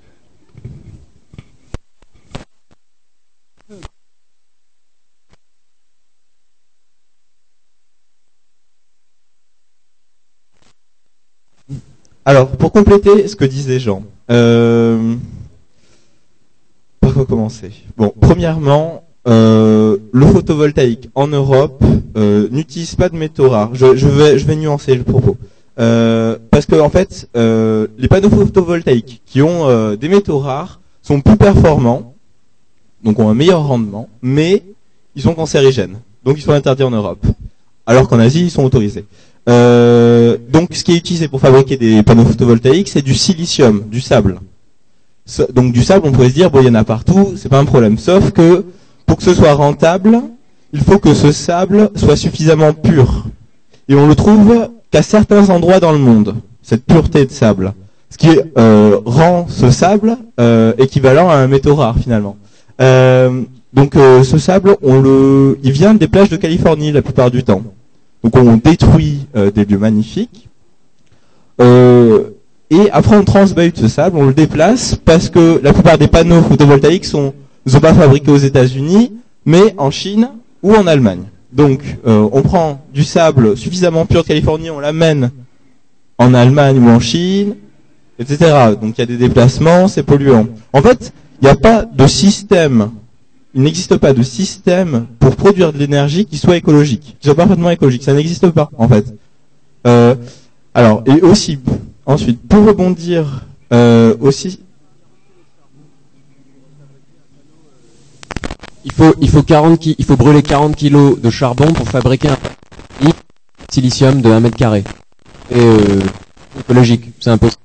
Alors, pour compléter ce que disent les gens, euh, par quoi commencer? Bon, premièrement, euh, le photovoltaïque en Europe euh, n'utilise pas de métaux rares. Je, je, vais, je vais nuancer le propos. Euh, parce que en fait, euh, les panneaux photovoltaïques qui ont euh, des métaux rares sont plus performants, donc ont un meilleur rendement, mais ils sont cancérigènes. Donc ils sont interdits en Europe. Alors qu'en Asie, ils sont autorisés. Euh, donc, ce qui est utilisé pour fabriquer des panneaux photovoltaïques, c'est du silicium, du sable. Donc, du sable, on pourrait se dire, bon, il y en a partout, c'est pas un problème. Sauf que, pour que ce soit rentable, il faut que ce sable soit suffisamment pur. Et on le trouve qu'à certains endroits dans le monde, cette pureté de sable. Ce qui euh, rend ce sable euh, équivalent à un métaux rare finalement. Euh, donc euh, ce sable, on le, il vient des plages de Californie la plupart du temps. Donc on détruit euh, des lieux magnifiques. Euh, et après on transbute ce sable, on le déplace parce que la plupart des panneaux photovoltaïques sont, ne sont pas fabriqués aux États-Unis, mais en Chine ou en Allemagne. Donc euh, on prend du sable suffisamment pur de Californie, on l'amène en Allemagne ou en Chine, et cetera. Donc il y a des déplacements, c'est polluant. En fait, il n'y a pas de système, il n'existe pas de système pour produire de l'énergie qui soit écologique, qui soit parfaitement écologique. Ça n'existe pas, en fait. Euh, alors, et aussi, ensuite, pour rebondir euh, aussi... Il faut, il faut quarante ki- il faut brûler quarante kilos de charbon pour fabriquer un silicium de un mètre carré. Et euh, écologique, c'est impossible.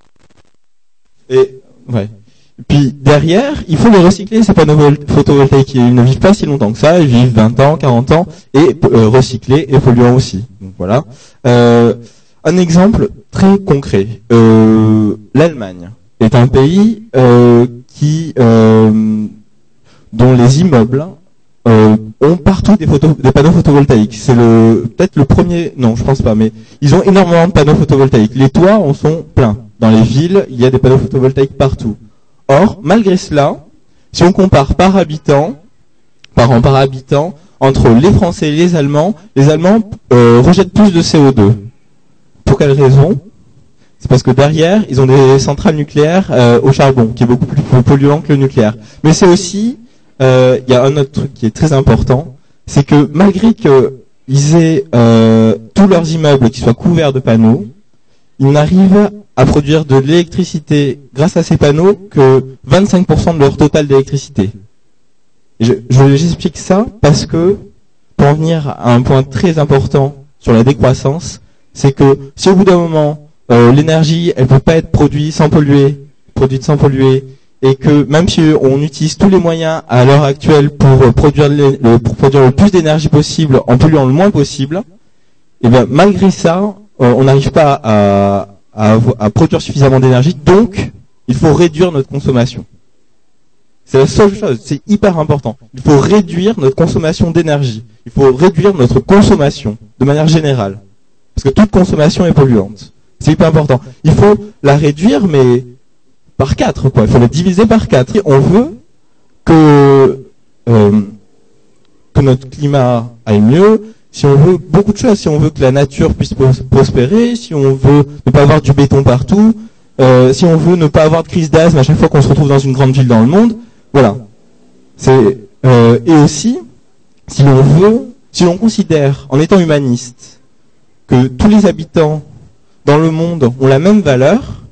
Et, ouais. Puis derrière, il faut les recycler, ces panneaux vol- photovoltaïques. Ils ne vivent pas si longtemps que ça, ils vivent vingt ans, quarante ans, et euh, recyclés et polluants aussi. Donc voilà. Euh, un exemple très concret. Euh, L'Allemagne est un pays euh, qui, euh, dont les immeubles euh, ont partout des, photos, des panneaux photovoltaïques. C'est le peut-être le premier, non, je pense pas, mais ils ont énormément de panneaux photovoltaïques. Les toits en sont pleins. Dans les villes, il y a des panneaux photovoltaïques partout. Or, malgré cela, si on compare par habitant, par an par habitant, entre les Français et les Allemands, les Allemands euh, rejettent plus de C O deux. Pour quelle raison? C'est parce que derrière, ils ont des centrales nucléaires euh, au charbon, qui est beaucoup plus polluant que le nucléaire. Mais c'est aussi, il euh, y a un autre truc qui est très important, c'est que malgré qu'ils aient euh, tous leurs immeubles qui soient couverts de panneaux, ils n'arrivent à produire de l'électricité grâce à ces panneaux que vingt-cinq pour cent de leur total d'électricité. Je, je, j'explique ça parce que, pour en venir à un point très important sur la décroissance, c'est que si au bout d'un moment, euh, l'énergie, elle peut pas être produite sans polluer, produite sans polluer, et que même si on utilise tous les moyens à l'heure actuelle pour euh, produire le, le, pour produire le plus d'énergie possible en polluant le moins possible, et bien malgré ça, euh, on n'arrive pas à, à, à produire suffisamment d'énergie, donc il faut réduire notre consommation. C'est la seule chose, c'est hyper important. Il faut réduire notre consommation d'énergie. Il faut réduire notre consommation de manière générale. Parce que toute consommation est polluante. C'est hyper important. Il faut la réduire, mais par quatre, quoi. Il faut la diviser par quatre. Et on veut que, euh, que notre climat aille mieux, si on veut beaucoup de choses, si on veut que la nature puisse prospérer, si on veut ne pas avoir du béton partout, euh, si on veut ne pas avoir de crise d'asthme à chaque fois qu'on se retrouve dans une grande ville dans le monde, voilà. C'est, euh, et aussi, si l'on veut, si l'on considère, en étant humaniste, que tous les habitants dans le monde ont la même valeur,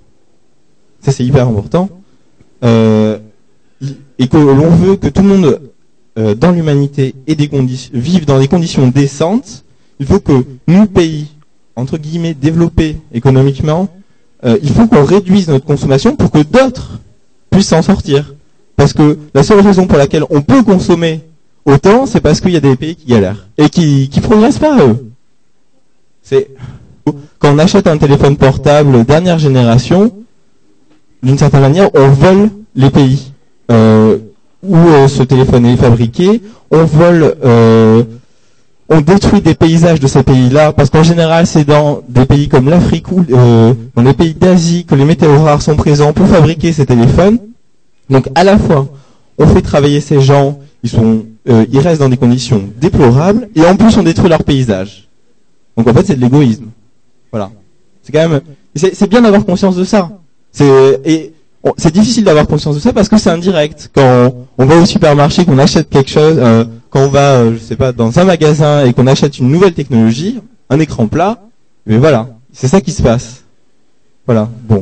ça c'est hyper important, euh, et que l'on veut que tout le monde euh, dans l'humanité ait des conditions, vive dans des conditions décentes, il faut que nous, pays, entre guillemets, développés économiquement, euh, il faut qu'on réduise notre consommation pour que d'autres puissent s'en sortir. Parce que la seule raison pour laquelle on peut consommer autant, c'est parce qu'il y a des pays qui galèrent et qui qui progressent pas, eux. C'est quand on achète un téléphone portable dernière génération, d'une certaine manière, on vole les pays euh, où euh, ce téléphone est fabriqué. On vole, euh, on détruit des paysages de ces pays-là, parce qu'en général, c'est dans des pays comme l'Afrique ou euh, dans les pays d'Asie que les métaux rares sont présents pour fabriquer ces téléphones. Donc à la fois, on fait travailler ces gens, ils sont, euh, ils restent dans des conditions déplorables, et en plus on détruit leur paysage. Donc en fait c'est de l'égoïsme. Voilà. C'est quand même, c'est, c'est bien d'avoir conscience de ça. C'est et on, c'est difficile d'avoir conscience de ça parce que c'est indirect. Quand on, on va au supermarché, qu'on achète quelque chose, euh, quand on va, euh, je sais pas, dans un magasin et qu'on achète une nouvelle technologie, un écran plat, mais voilà, c'est ça qui se passe. Voilà. Bon,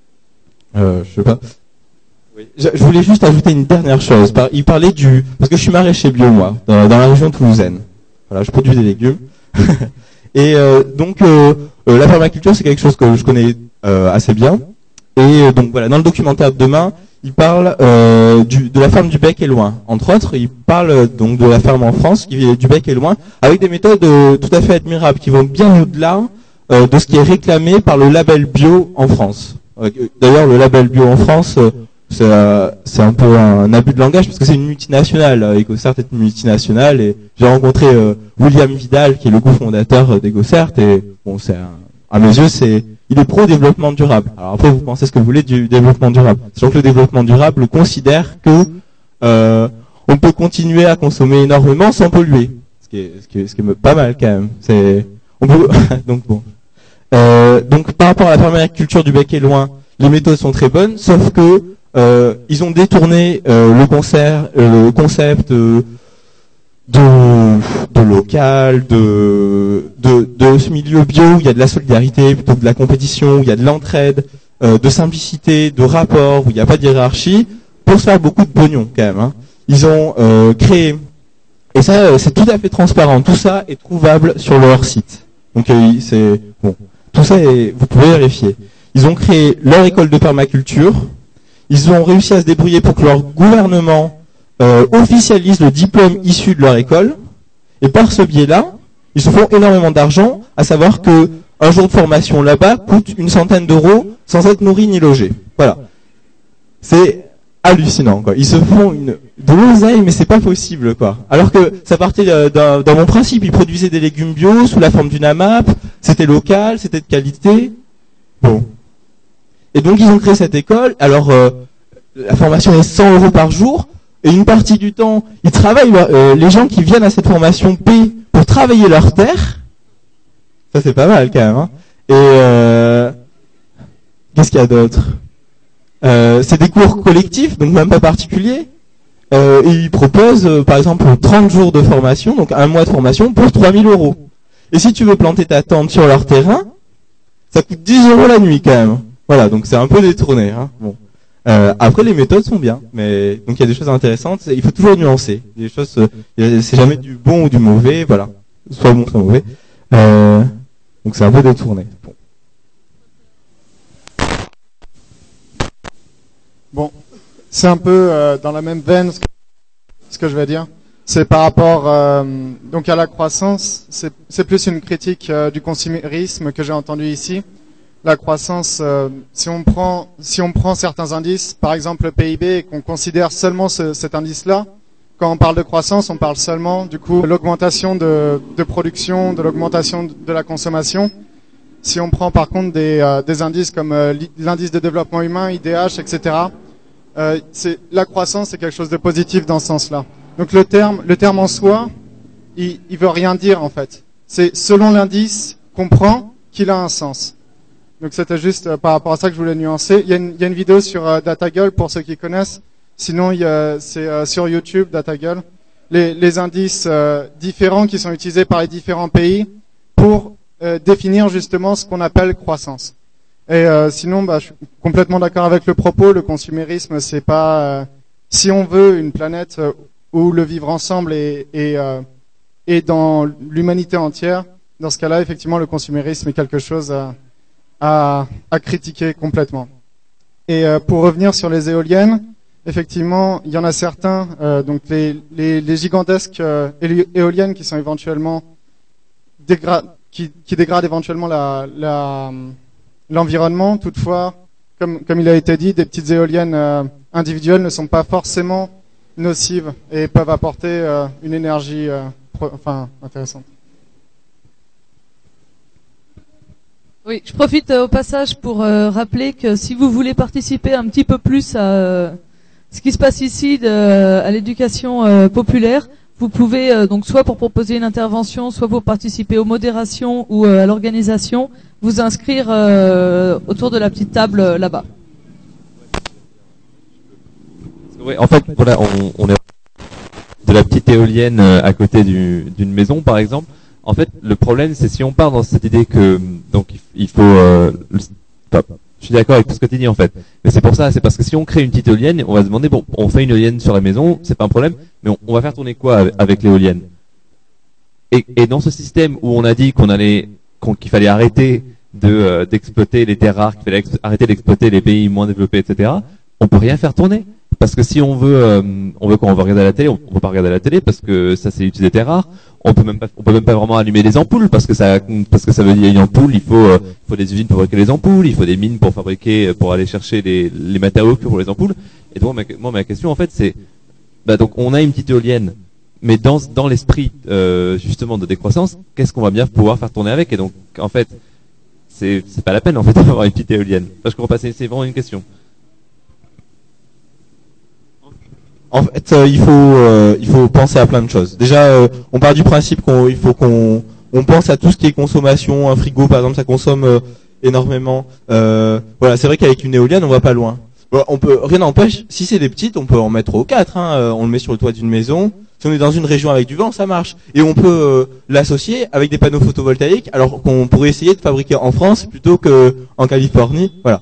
euh, je sais pas. Je voulais juste ajouter une dernière chose. Il parlait du... Parce que je suis maraîcher bio, moi, dans, dans la région toulousaine. Voilà, je produis des légumes. Et euh, donc, euh, euh, la permaculture, c'est quelque chose que je connais euh, assez bien. Et euh, donc, voilà, dans le documentaire de demain, il parle euh, du, de la ferme du Bec et Loin. Entre autres, il parle euh, donc de la ferme en France, qui vient du Bec et Loin, avec des méthodes euh, tout à fait admirables, qui vont bien au-delà euh, de ce qui est réclamé par le label bio en France. Euh, D'ailleurs, le label bio en France, euh, c'est euh, c'est un peu un abus de langage, parce que c'est une multinationale. Euh, EcoCert est une multinationale, et j'ai rencontré euh, William Vidal, qui est le cofondateur euh, d'EcoCert, et bon, c'est un, à mes yeux, c'est il est pro-développement durable. Alors après, vous pensez ce que vous voulez du développement durable. Sachant que le développement durable considère que euh, on peut continuer à consommer énormément sans polluer. Ce qui est, ce qui est, ce qui est pas mal quand même. C'est, on peut, donc bon. Euh, donc par rapport à la permaculture du Bec et Loin, les méthodes sont très bonnes, sauf que euh, ils ont détourné euh, le, concert, euh, le concept euh, de, de local, de, de, de ce milieu bio où il y a de la solidarité plutôt que de la compétition, où il y a de l'entraide, euh, de simplicité, de rapport, où il n'y a pas de hiérarchie, pour se faire beaucoup de pognon quand même. Hein. Ils ont euh, créé, et ça c'est tout à fait transparent, tout ça est trouvable sur leur site. Donc euh, c'est bon, tout ça est, vous pouvez vérifier. Ils ont créé leur école de permaculture, ils ont réussi à se débrouiller pour que leur gouvernement Euh, officialisent le diplôme issu de leur école, et par ce biais-là, ils se font énormément d'argent, à savoir que un jour de formation là-bas coûte une centaine d'euros sans être nourri ni logé. Voilà. C'est hallucinant, quoi. Ils se font une, de l'oseille, mais c'est pas possible, quoi. Alors que ça partait d'un, d'un bon principe, ils produisaient des légumes bio sous la forme d'une AMAP, c'était local, c'était de qualité. Bon. Et donc ils ont créé cette école, alors euh, la formation est cent euros par jour, et une partie du temps, ils travaillent, euh, les gens qui viennent à cette formation paient pour travailler leur terre. Ça, c'est pas mal, quand même, hein. Et, euh, qu'est-ce qu'il y a d'autre? Euh, c'est des cours collectifs, donc même pas particuliers. Euh, et ils proposent, euh, par exemple, trente jours de formation, donc un mois de formation pour trois mille euros. Et si tu veux planter ta tente sur leur terrain, ça coûte dix euros la nuit, quand même. Voilà, donc c'est un peu détourné, hein. Bon. Euh, après, les méthodes sont bien, mais donc il y a des choses intéressantes. Il faut toujours nuancer. Des choses, euh, c'est jamais du bon ou du mauvais, voilà, soit bon, soit mauvais. Euh, donc c'est un peu détourné. Bon, bon c'est un peu euh, dans la même veine ce que, ce que je vais dire. C'est par rapport euh, donc à la croissance. C'est, c'est plus une critique euh, du consumérisme que j'ai entendu ici. La croissance, euh, si on prend si on prend certains indices, par exemple le P I B, et qu'on considère seulement ce, cet indice-là, quand on parle de croissance, on parle seulement du coup de l'augmentation de, de production, de l'augmentation de la consommation. Si on prend par contre des, euh, des indices comme euh, l'indice de développement humain, I D H, et cetera, euh, c'est, la croissance c'est quelque chose de positif dans ce sens-là. Donc le terme le terme en soi, il, il veut rien dire en fait. C'est selon l'indice qu'on prend qu'il a un sens. Donc c'était juste euh, par rapport à ça que je voulais nuancer. Il y a une, il y a une vidéo sur euh, DataGull pour ceux qui connaissent. Sinon, il y a, c'est euh, sur YouTube, DataGull. Les, les indices euh, différents qui sont utilisés par les différents pays pour euh, définir justement ce qu'on appelle croissance. Et euh, sinon, bah, je suis complètement d'accord avec le propos. Le consumérisme, c'est pas euh, si on veut une planète euh, où le vivre ensemble est, est, euh, est dans l'humanité entière. Dans ce cas-là, effectivement, le consumérisme est quelque chose à À, à critiquer complètement. Et euh, pour revenir sur les éoliennes, effectivement, il y en a certains, euh, donc les, les, les gigantesques euh, éoliennes qui sont éventuellement dégra qui, qui dégradent éventuellement la, la, l'environnement. Toutefois, comme, comme il a été dit, des petites éoliennes euh, individuelles ne sont pas forcément nocives et peuvent apporter euh, une énergie euh, pro, enfin intéressante. Oui, je profite euh, au passage pour euh, rappeler que si vous voulez participer un petit peu plus à euh, ce qui se passe ici de, à l'éducation euh, populaire, vous pouvez euh, donc soit pour proposer une intervention, soit pour participer aux modérations ou euh, à l'organisation, vous inscrire euh, autour de la petite table euh, là-bas. Oui, en fait, voilà, on, on est de la petite éolienne à côté du, d'une maison, par exemple. En fait, le problème, c'est si on part dans cette idée que donc il faut. Euh, enfin, je suis d'accord avec tout ce que tu dis en fait, mais c'est pour ça, c'est parce que si on crée une petite éolienne, on va se demander bon, on fait une éolienne sur la maison, c'est pas un problème, mais on, on va faire tourner quoi avec l'éolienne? Et, et dans ce système où on a dit qu'on allait, qu'on, qu'il fallait arrêter de euh, d'exploiter les terres rares, qu'il fallait ex- arrêter d'exploiter les pays moins développés, et cetera. on peut rien faire tourner. Parce que si on veut, euh, on veut quoi, on veut regarder à la télé, on, on peut pas regarder à la télé parce que ça c'est utilité rare. On peut même pas, on peut même pas vraiment allumer des ampoules parce que ça, parce que ça veut dire une ampoule, il faut, euh, il faut des usines pour fabriquer les ampoules, il faut des mines pour fabriquer, pour aller chercher les, les matériaux pour les ampoules. Et donc, ma, moi, ma question en fait, c'est, bah donc on a une petite éolienne, mais dans dans l'esprit euh, justement de décroissance, qu'est-ce qu'on va bien pouvoir faire tourner avec? Et donc, en fait, c'est c'est pas la peine en fait d'avoir une petite éolienne. Parce qu'on repasse, c'est vraiment une question. En fait, euh, il faut euh, il faut penser à plein de choses. Déjà, euh, on part du principe qu'on il faut qu'on on pense à tout ce qui est consommation. Un frigo, par exemple, ça consomme euh, énormément. Euh, voilà, c'est vrai qu'avec une éolienne, on va pas loin. Bon, on peut rien n'empêche. Si c'est des petites, on peut en mettre trois ou quatre. Hein, euh, on le met sur le toit d'une maison. Si on est dans une région avec du vent, ça marche. Et on peut euh, l'associer avec des panneaux photovoltaïques, alors qu'on pourrait essayer de fabriquer en France plutôt que en Californie. Voilà.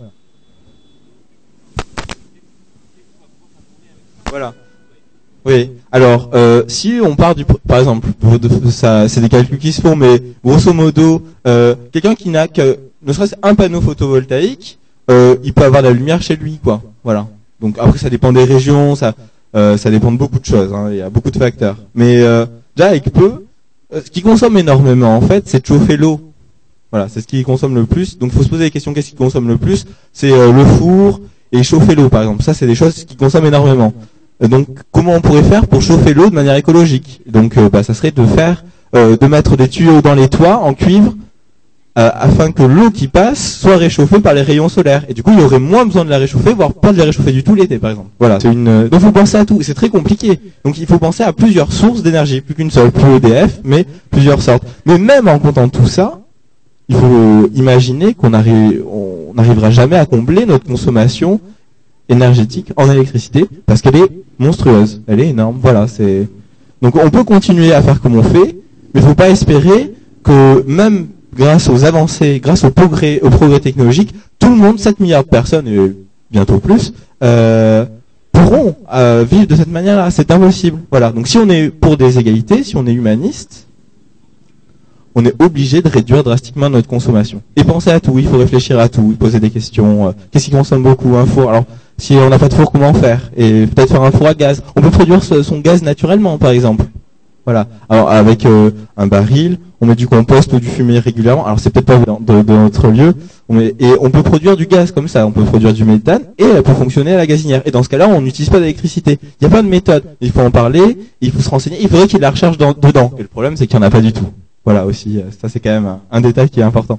Voilà. Oui. Alors, euh, si on part du, par exemple, ça, c'est des calculs qui se font, mais grosso modo, euh, quelqu'un qui n'a que, ne serait-ce un panneau photovoltaïque, euh, il peut avoir de la lumière chez lui, quoi. Voilà. Donc après, ça dépend des régions, ça, euh, ça dépend de beaucoup de choses. Hein, il y a beaucoup de facteurs. Mais euh, déjà avec peu, euh, ce qui consomme énormément, en fait, c'est de chauffer l'eau. Voilà, c'est ce qui consomme le plus. Donc, il faut se poser la question qu'est-ce qui consomme le plus. C'est euh, le four et chauffer l'eau, par exemple. Ça, c'est des choses qui consomment énormément. Donc, comment on pourrait faire pour chauffer l'eau de manière écologique? Donc, euh, bah, ça serait de faire, euh, de mettre des tuyaux dans les toits en cuivre, euh, afin que l'eau qui passe soit réchauffée par les rayons solaires. Et du coup, il y aurait moins besoin de la réchauffer, voire pas de la réchauffer du tout l'été, par exemple. Voilà. C'est une. Euh... Donc, il faut penser à tout. C'est très compliqué. Donc, il faut penser à plusieurs sources d'énergie, plus qu'une seule, plus E D F, mais plusieurs sortes. Mais même en comptant tout ça, il faut imaginer qu'on arrive, on n'arrivera jamais à combler notre consommation énergétique en électricité parce qu'elle est monstrueuse, elle est énorme. Voilà, c'est donc on peut continuer à faire comme on fait, mais il ne faut pas espérer que même grâce aux avancées, grâce au progrès, au progrès technologique, tout le monde, sept milliards de personnes et bientôt plus, euh, pourront euh, vivre de cette manière-là. C'est impossible. Voilà. Donc si on est pour des égalités, si on est humaniste, on est obligé de réduire drastiquement notre consommation. Et penser à tout, il faut réfléchir à tout, poser des questions. Euh, Qu'est-ce qui consomme beaucoup? Un four. Alors, si on n'a pas de four, comment faire? Et peut-être faire un four à gaz. On peut produire ce, son gaz naturellement, par exemple. Voilà. Alors, avec euh, un baril, on met du compost ou du fumier régulièrement. Alors, c'est peut-être pas dans, de, de notre lieu. On met, et on peut produire du gaz comme ça. On peut produire du méthane et elle peut fonctionner à la gazinière. Et dans ce cas-là, on n'utilise pas d'électricité. Il y a plein de méthodes. Il faut en parler, il faut se renseigner. Il faudrait qu'il y ait de la recherche dans, dedans. Et le problème, c'est qu'il n'y en a pas du tout. Voilà aussi, ça c'est quand même un, un détail qui est important.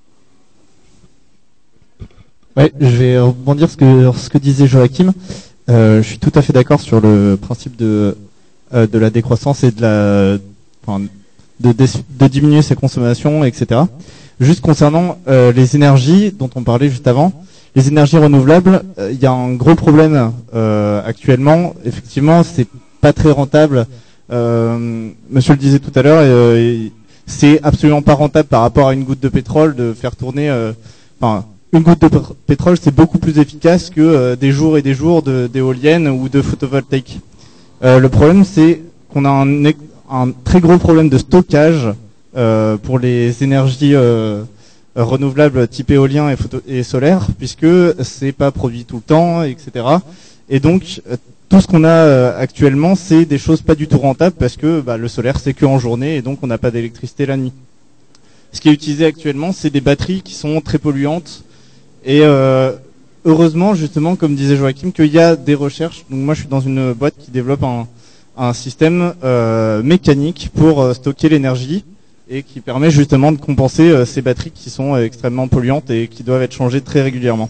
Ouais, je vais rebondir sur ce que, ce que disait Joachim. Euh, je suis tout à fait d'accord sur le principe de, euh, de la décroissance et de la, enfin, de, de, de diminuer ses consommations, et cetera. Juste concernant euh, les énergies dont on parlait juste avant, les énergies renouvelables, il euh, y a un gros problème euh, actuellement. Effectivement, c'est pas très rentable. Euh, monsieur le disait tout à l'heure. Euh, C'est absolument pas rentable par rapport à une goutte de pétrole de faire tourner. Euh, enfin, une goutte de pétrole, c'est beaucoup plus efficace que euh, des jours et des jours de, d'éoliennes ou de photovoltaïque. Euh, le problème, c'est qu'on a un, un très gros problème de stockage euh, pour les énergies euh, renouvelables type éolien et, photo et solaire, puisque c'est pas produit tout le temps, et cetera. Et donc tout ce qu'on a euh, actuellement, c'est des choses pas du tout rentables parce que bah, le solaire, c'est que en journée et donc on n'a pas d'électricité la nuit. Ce qui est utilisé actuellement, c'est des batteries qui sont très polluantes. Et euh, heureusement, justement, comme disait Joachim, qu'il y a des recherches. Donc moi, je suis dans une boîte qui développe un, un système euh, mécanique pour euh, stocker l'énergie et qui permet justement de compenser euh, ces batteries qui sont euh, extrêmement polluantes et qui doivent être changées très régulièrement.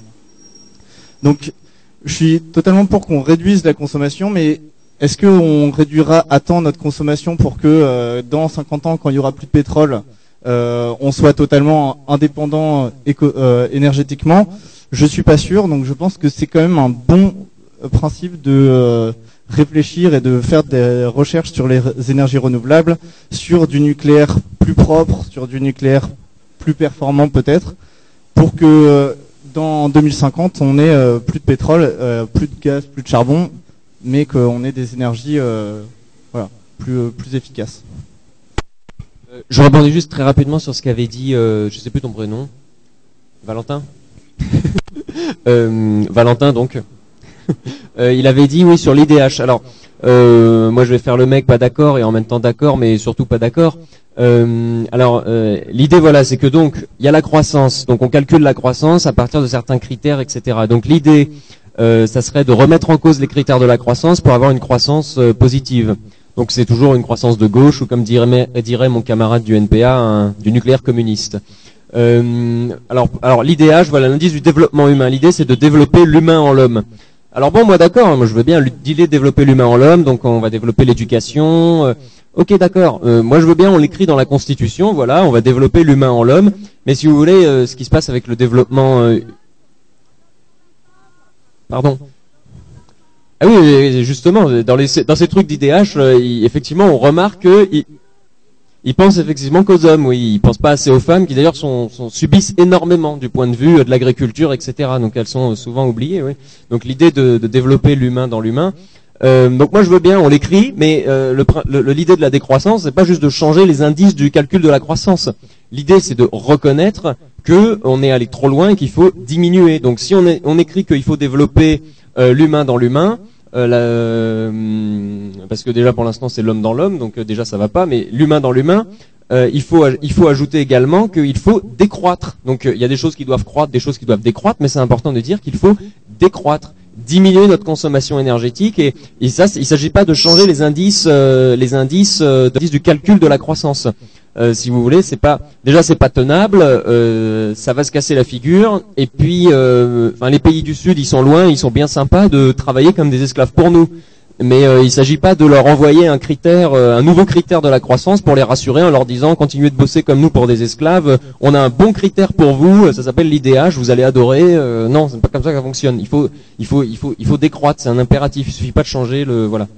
Donc, je suis totalement pour qu'on réduise la consommation, mais est-ce qu'on réduira à temps notre consommation pour que euh, dans cinquante ans, quand il y aura plus de pétrole, euh, on soit totalement indépendant éco euh, énergétiquement? Je suis pas sûr, donc je pense que c'est quand même un bon principe de euh, réfléchir et de faire des recherches sur les énergies renouvelables, sur du nucléaire plus propre, sur du nucléaire plus performant peut-être, pour que euh, dans deux mille cinquante, on ait euh, plus de pétrole, euh, plus de gaz, plus de charbon, mais qu'on ait des énergies euh, voilà, plus, euh, plus efficaces. Euh, je rebondis juste très rapidement sur ce qu'avait dit, euh, je sais plus ton prénom, Valentin. euh, Valentin donc. euh, il avait dit oui sur l'I D H. Alors, euh, moi je vais faire le mec pas d'accord et en même temps d'accord, mais surtout pas d'accord. Euh, alors, euh, l'idée voilà, c'est que donc il y a la croissance, donc on calcule la croissance à partir de certains critères, et cetera. Donc l'idée, euh, ça serait de remettre en cause les critères de la croissance pour avoir une croissance euh, positive. Donc c'est toujours une croissance de gauche ou comme dirait, dirait mon camarade du N P A, un, du nucléaire communiste. Euh, alors, alors l'I D H, voilà l'indice du développement humain. L'idée, c'est de développer l'humain en l'homme. Alors bon, moi d'accord, moi je veux bien l'idée de développer l'humain en l'homme, donc on va développer l'éducation. Euh, ok, d'accord. Euh, moi je veux bien, on l'écrit dans la Constitution, voilà, on va développer l'humain en l'homme. Mais si vous voulez, euh, ce qui se passe avec le développement, euh... pardon. Ah oui, justement, dans les dans ces trucs d'I D H, euh, il, effectivement, on remarque que il, Ils pensent effectivement qu'aux hommes, oui. Ils pensent pas assez aux femmes, qui d'ailleurs sont, sont, subissent énormément du point de vue de l'agriculture, et cetera. Donc elles sont souvent oubliées, oui. Donc l'idée de, de développer l'humain dans l'humain. Euh, donc moi je veux bien, on l'écrit, mais euh, le, le, l'idée de la décroissance, c'est pas juste de changer les indices du calcul de la croissance. L'idée c'est de reconnaître que on est allé trop loin et qu'il faut diminuer. Donc si on, est, on écrit qu'il faut développer euh, l'humain dans l'humain, Euh, la, euh, parce que déjà pour l'instant c'est l'homme dans l'homme, donc euh, déjà ça va pas, mais l'humain dans l'humain, euh, il faut il faut ajouter également qu'il faut décroître. Donc euh, il y a des choses qui doivent croître, des choses qui doivent décroître, mais c'est important de dire qu'il faut décroître, diminuer notre consommation énergétique et, et ça il s'agit pas de changer les indices euh, les indices, euh, indices du calcul de la croissance. Euh, si vous voulez, c'est pas déjà c'est pas tenable, euh, ça va se casser la figure. Et puis, euh, enfin, les pays du Sud, ils sont loin, ils sont bien sympas de travailler comme des esclaves pour nous. Mais euh, il s'agit pas de leur envoyer un critère, euh, un nouveau critère de la croissance pour les rassurer en leur disant continuez de bosser comme nous pour des esclaves. On a un bon critère pour vous, ça s'appelle l'I D H, vous allez adorer. Euh, non, c'est pas comme ça que ça fonctionne. Il faut, il faut, il faut, il faut décroître. C'est un impératif. Il suffit pas de changer le, voilà.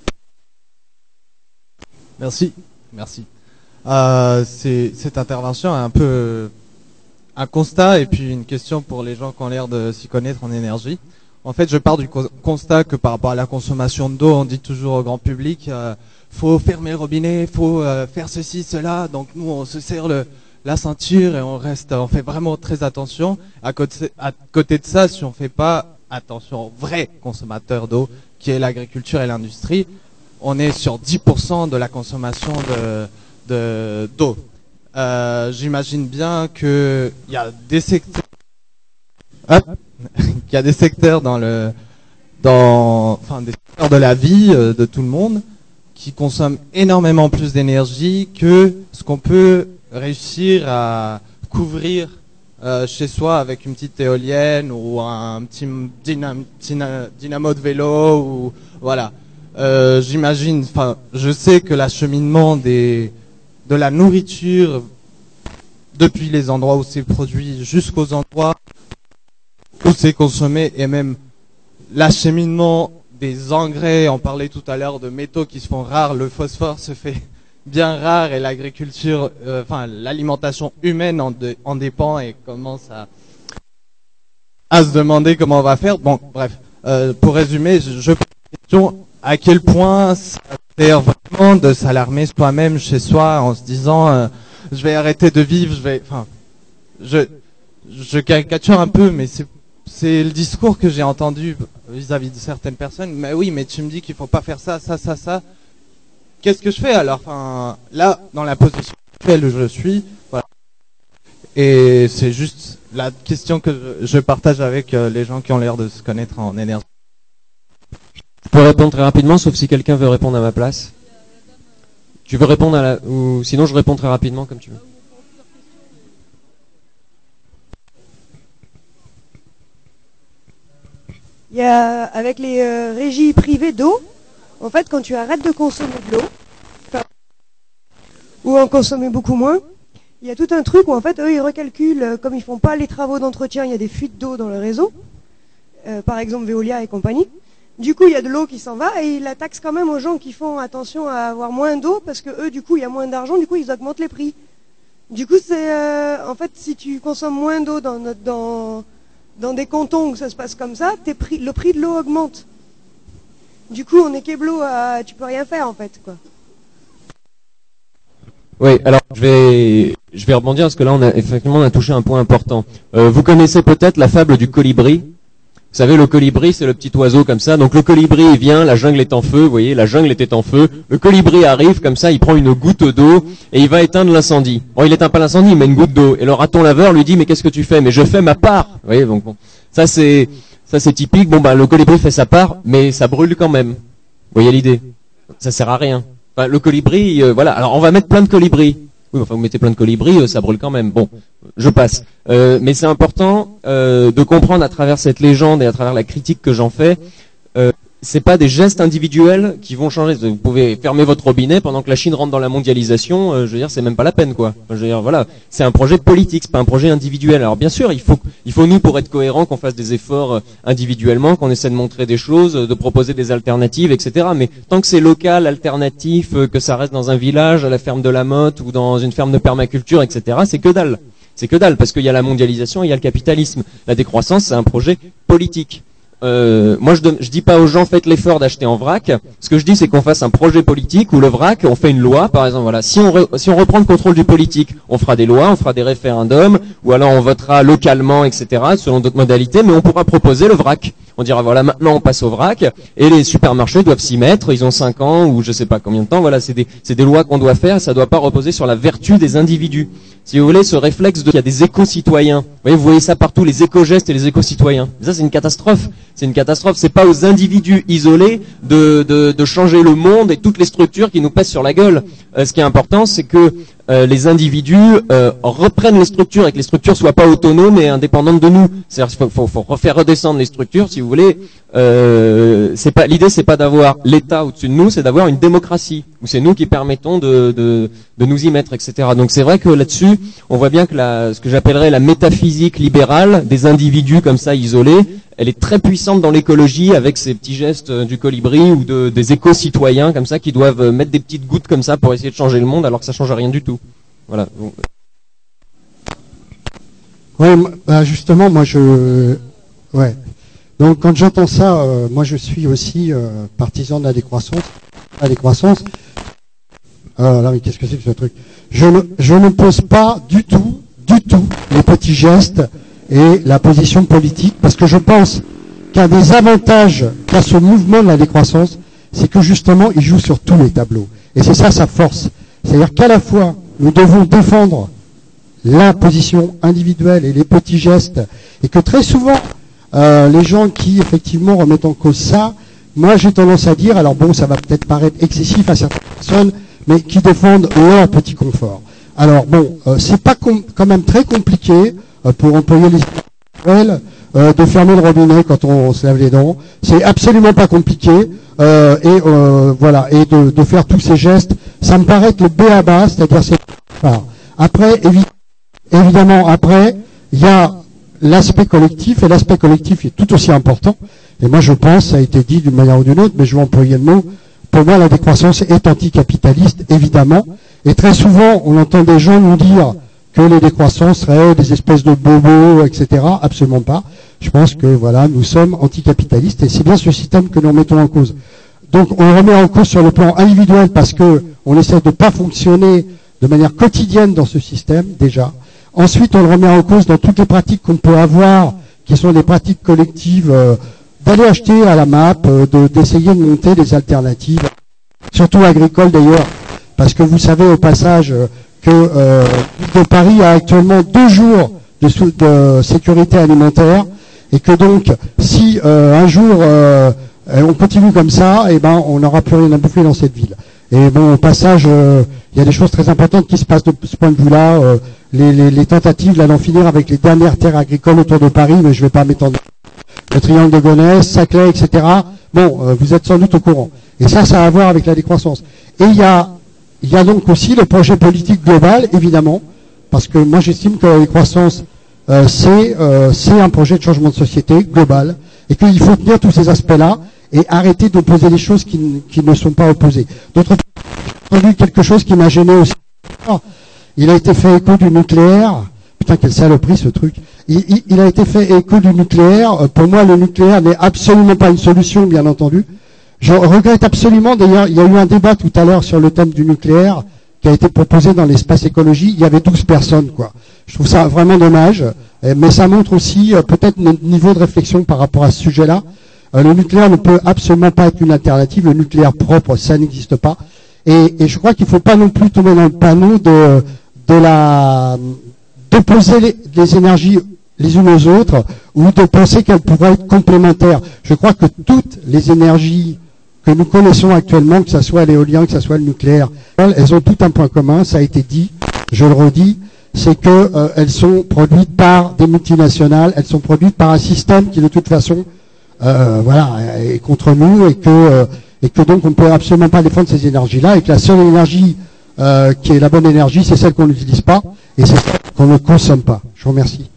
Merci, merci. Euh, c'est, cette intervention est un peu euh, un constat et puis une question pour les gens qui ont l'air de s'y connaître en énergie. En fait, je pars du co- constat que par rapport à la consommation d'eau, on dit toujours au grand public, euh, faut fermer le robinet, faut euh, faire ceci, cela. Donc nous, on se serre le, la ceinture et on reste, on fait vraiment très attention. À côté, à côté de ça, si on fait pas attention aux vrais consommateurs d'eau, qui est l'agriculture et l'industrie, on est sur dix pour cent de la consommation de De, d'eau. Euh, j'imagine bien que il y a des secteurs, hop, qu'il y a des secteurs dans le, dans, enfin des secteurs de la vie euh, de tout le monde qui consomment énormément plus d'énergie que ce qu'on peut réussir à couvrir euh, chez soi avec une petite éolienne ou un petit dynam, dynam, dynamo de vélo ou voilà. Euh, j'imagine, enfin, je sais que l'acheminement des de la nourriture depuis les endroits où c'est produit jusqu'aux endroits où c'est consommé et même l'acheminement des engrais, on parlait tout à l'heure de métaux qui se font rares, le phosphore se fait bien rare et l'agriculture, euh, enfin l'alimentation humaine en, de, en dépend et commence à, à se demander comment on va faire. Bon, bref, euh, pour résumer, je, je pose la question à quel point ça sert vraiment de s'alarmer soi-même chez soi en se disant euh, je vais arrêter de vivre, je vais, enfin, je, je caricature un peu, mais c'est, c'est le discours que j'ai entendu vis-à-vis de certaines personnes. Mais oui, mais tu me dis qu'il faut pas faire ça, ça, ça, ça. Qu'est-ce que je fais alors? Enfin, là, dans la position actuelle où je suis, voilà. Et c'est juste la question que je, je partage avec euh, les gens qui ont l'air de se connaître en énergie. Je peux répondre très rapidement, sauf si quelqu'un veut répondre à ma place. Tu veux répondre à la... ou sinon je réponds très rapidement comme tu veux. Il y a, avec les euh, régies privées d'eau, en fait, quand tu arrêtes de consommer de l'eau, ou en consommer beaucoup moins, il y a tout un truc où en fait, eux, ils recalculent, euh, comme ils font pas les travaux d'entretien, il y a des fuites d'eau dans le réseau, euh, par exemple Veolia et compagnie. Du coup, il y a de l'eau qui s'en va et ils la taxent quand même aux gens qui font attention à avoir moins d'eau parce que eux, du coup, il y a moins d'argent, du coup, ils augmentent les prix. Du coup, c'est euh, en fait, si tu consommes moins d'eau dans, notre, dans, dans des cantons où ça se passe comme ça, tes prix, le prix de l'eau augmente. Du coup, on est kéblo, à, tu peux rien faire en fait, quoi. Oui, alors je vais je vais rebondir parce que là, on a effectivement on a touché un point important. Euh, vous connaissez peut-être la fable du colibri. Vous savez, le colibri, c'est le petit oiseau comme ça. Donc le colibri, il vient, la jungle est en feu, vous voyez, la jungle était en feu. Le colibri arrive comme ça, il prend une goutte d'eau et il va éteindre l'incendie. Bon, il éteint pas l'incendie, il met une goutte d'eau. Et le raton laveur lui dit, mais qu'est-ce que tu fais? Mais je fais ma part. Vous voyez, donc bon, ça c'est ça c'est typique. Bon, bah le colibri fait sa part, mais ça brûle quand même. Vous voyez l'idée? Ça sert à rien. Enfin, le colibri, euh, voilà. Alors on va mettre plein de colibris. Oui, enfin vous mettez plein de colibris, euh, ça brûle quand même. Bon, je passe. Euh, mais c'est important euh, de comprendre à travers cette légende et à travers la critique que j'en fais, euh, c'est pas des gestes individuels qui vont changer. Vous pouvez fermer votre robinet pendant que la Chine rentre dans la mondialisation. Euh, je veux dire, c'est même pas la peine, quoi. Enfin, je veux dire, voilà, c'est un projet politique, c'est pas un projet individuel. Alors bien sûr, il faut, il faut nous pour être cohérents qu'on fasse des efforts euh, individuellement, qu'on essaie de montrer des choses, de proposer des alternatives, et cetera. Mais tant que c'est local, alternatif, euh, que ça reste dans un village, à la ferme de la Motte ou dans une ferme de permaculture, et cetera. C'est que dalle. C'est que dalle parce qu'il y a la mondialisation, et il y a le capitalisme. La décroissance, c'est un projet politique. Euh, moi, je, donne, je dis pas aux gens faites l'effort d'acheter en vrac. Ce que je dis, c'est qu'on fasse un projet politique où le vrac, on fait une loi, par exemple. Voilà, si on re, si on reprend le contrôle du politique, on fera des lois, on fera des référendums, ou alors on votera localement, et cetera, selon d'autres modalités. Mais on pourra proposer le vrac. On dira voilà, maintenant on passe au vrac et les supermarchés doivent s'y mettre. Ils ont cinq ans ou je sais pas combien de temps. Voilà, c'est des c'est des lois qu'on doit faire. Ça doit pas reposer sur la vertu des individus. Si vous voulez, ce réflexe de il y a des éco-citoyens. Vous voyez, vous voyez ça partout, les éco-gestes et les éco-citoyens. Ça, c'est une catastrophe. C'est une catastrophe. C'est pas aux individus isolés de, de, de changer le monde et toutes les structures qui nous pèsent sur la gueule. Euh, ce qui est important, c'est que euh, les individus euh, reprennent les structures et que les structures soient pas autonomes et indépendantes de nous. C'est-à-dire qu'il faut, faut, faut refaire redescendre les structures, si vous voulez. Euh, c'est pas l'idée, c'est pas d'avoir l'État au-dessus de nous, c'est d'avoir une démocratie où c'est nous qui permettons de, de, de nous y mettre, et cetera. Donc c'est vrai que là-dessus, on voit bien que la, ce que j'appellerais la métaphysique libérale des individus comme ça isolés, elle est très puissante dans l'écologie avec ces petits gestes du colibri ou de, des éco-citoyens comme ça qui doivent mettre des petites gouttes comme ça pour essayer de changer le monde alors que ça change rien du tout. Voilà. Oui, bah justement, moi je, ouais. Donc quand j'entends ça, euh, moi je suis aussi euh, partisan de la décroissance. La décroissance. Alors là, mais qu'est-ce que c'est que ce truc? Je ne, je ne pose pas du tout, du tout les petits gestes et la position politique, parce que je pense qu'un des avantages qu'a ce mouvement de la décroissance, c'est que justement, il joue sur tous les tableaux. Et c'est ça sa force. C'est-à-dire qu'à la fois, nous devons défendre la position individuelle et les petits gestes, et que très souvent, euh, les gens qui, effectivement, remettent en cause ça, moi j'ai tendance à dire, alors bon, ça va peut-être paraître excessif à certaines personnes, mais qui défendent leur petit confort. Alors bon, euh, c'est pas quand même très compliqué, pour employer les euh, de fermer le robinet quand on se lave les dents. C'est absolument pas compliqué. Euh, et euh, voilà, et de, de faire tous ces gestes, ça me paraît être le B à bas, c'est-à-dire c'est. Enfin, après, évi évidemment, après, il y a l'aspect collectif, et l'aspect collectif est tout aussi important. Et moi, je pense, ça a été dit d'une manière ou d'une autre, mais je vais employer le mot. Pour moi, la décroissance est anticapitaliste, évidemment. Et très souvent, on entend des gens nous dire que les décroissances seraient des espèces de bobos, et cetera. Absolument pas. Je pense que voilà, nous sommes anticapitalistes et c'est bien ce système que nous mettons en cause. Donc on le remet en cause sur le plan individuel parce que on essaie de pas fonctionner de manière quotidienne dans ce système déjà. Ensuite, on le remet en cause dans toutes les pratiques qu'on peut avoir, qui sont des pratiques collectives, euh, d'aller acheter à la M A P, euh, de, d'essayer de monter des alternatives, surtout agricoles d'ailleurs, parce que vous savez au passage euh, que, euh, que Paris a actuellement deux jours de, de sécurité alimentaire et que donc si euh, un jour euh, on continue comme ça, et ben on n'aura plus rien à bouffer dans cette ville. Et bon, au passage, il euh, y a des choses très importantes qui se passent de ce point de vue-là. Euh, les, les, les tentatives là d'en finir avec les dernières terres agricoles autour de Paris, mais je vais pas m'étendre. Le triangle de Gonesse, Saclay, et cetera. Bon, euh, vous êtes sans doute au courant. Et ça, ça a à voir avec la décroissance. Et il y a Il y a donc aussi le projet politique global, évidemment, parce que moi j'estime que la décroissance, euh, c'est euh, c'est un projet de changement de société global, et qu'il faut tenir tous ces aspects-là, et arrêter d'opposer les choses qui, qui ne sont pas opposées. D'autre part, j'ai entendu quelque chose qui m'a gêné aussi. Il a été fait écho du nucléaire. Putain, quelle saloperie ce truc. Il, il, il a été fait écho du nucléaire. Pour moi, le nucléaire n'est absolument pas une solution, bien entendu. Je regrette absolument, d'ailleurs, il y a eu un débat tout à l'heure sur le thème du nucléaire qui a été proposé dans l'espace écologie. Il y avait douze personnes, quoi. Je trouve ça vraiment dommage. Et- mais ça montre aussi euh, peut-être notre niveau de réflexion par rapport à ce sujet-là. Euh, le nucléaire ne peut absolument pas être une alternative. Le nucléaire propre, ça n'existe pas. Et, et je crois qu'il ne faut pas non plus tomber dans le panneau de, de la d'opposer les, les énergies les unes aux autres ou de penser qu'elles pourraient être complémentaires. Je crois que toutes les énergies que nous connaissons actuellement, que ce soit l'éolien, que ce soit le nucléaire, elles ont tout un point commun, ça a été dit, je le redis, c'est que euh, elles sont produites par des multinationales, elles sont produites par un système qui de toute façon euh, voilà, est contre nous et que, euh, et que donc on ne peut absolument pas défendre ces énergies-là et que la seule énergie euh, qui est la bonne énergie, c'est celle qu'on n'utilise pas et c'est celle qu'on ne consomme pas. Je vous remercie.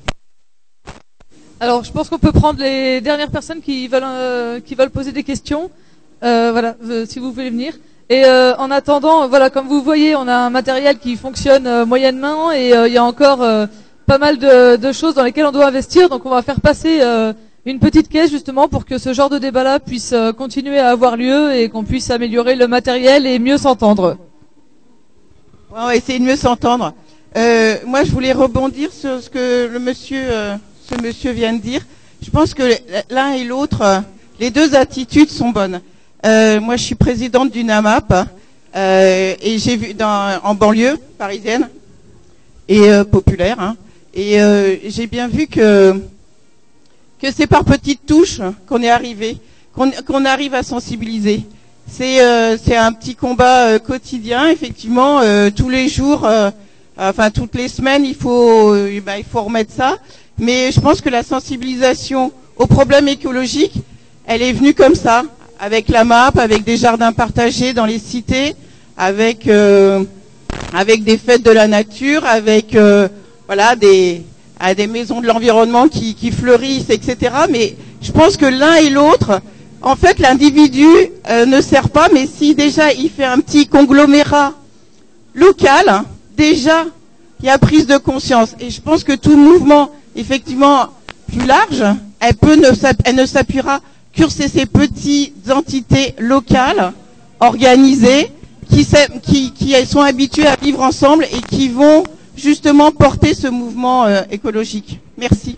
Alors, je pense qu'on peut prendre les dernières personnes qui veulent, euh, qui veulent poser des questions. Euh, voilà, euh, si vous voulez venir. Et euh, en attendant, voilà, comme vous voyez, on a un matériel qui fonctionne euh, moyennement et euh, il y a encore euh, pas mal de, de choses dans lesquelles on doit investir. Donc, on va faire passer euh, une petite caisse justement pour que ce genre de débat-là puisse euh, continuer à avoir lieu et qu'on puisse améliorer le matériel et mieux s'entendre. On va essayer de mieux s'entendre. Euh, moi, je voulais rebondir sur ce que le monsieur, euh, ce monsieur vient de dire. Je pense que l'un et l'autre, euh, les deux attitudes sont bonnes. Euh, moi, je suis présidente du NAMAP euh, et j'ai vu dans, en banlieue parisienne et euh, populaire, hein, et euh, j'ai bien vu que que c'est par petites touches qu'on est arrivé, qu'on qu'on arrive à sensibiliser. C'est euh, c'est un petit combat euh, quotidien, effectivement, euh, tous les jours, euh, enfin toutes les semaines, il faut euh, ben, il faut remettre ça. Mais je pense que la sensibilisation aux problèmes écologiques, elle est venue comme ça, avec la M A P, avec des jardins partagés dans les cités, avec euh, avec des fêtes de la nature, avec euh, voilà des à des maisons de l'environnement qui, qui fleurissent, et cetera. Mais je pense que l'un et l'autre, en fait, l'individu euh, ne sert pas, mais si déjà il fait un petit conglomérat local, hein, déjà il y a prise de conscience. Et je pense que tout mouvement, effectivement, plus large, elle peut ne, elle ne s'appuiera que sur ces petites entités locales, organisées, qui, qui, qui sont habituées à vivre ensemble et qui vont justement porter ce mouvement euh, écologique. Merci.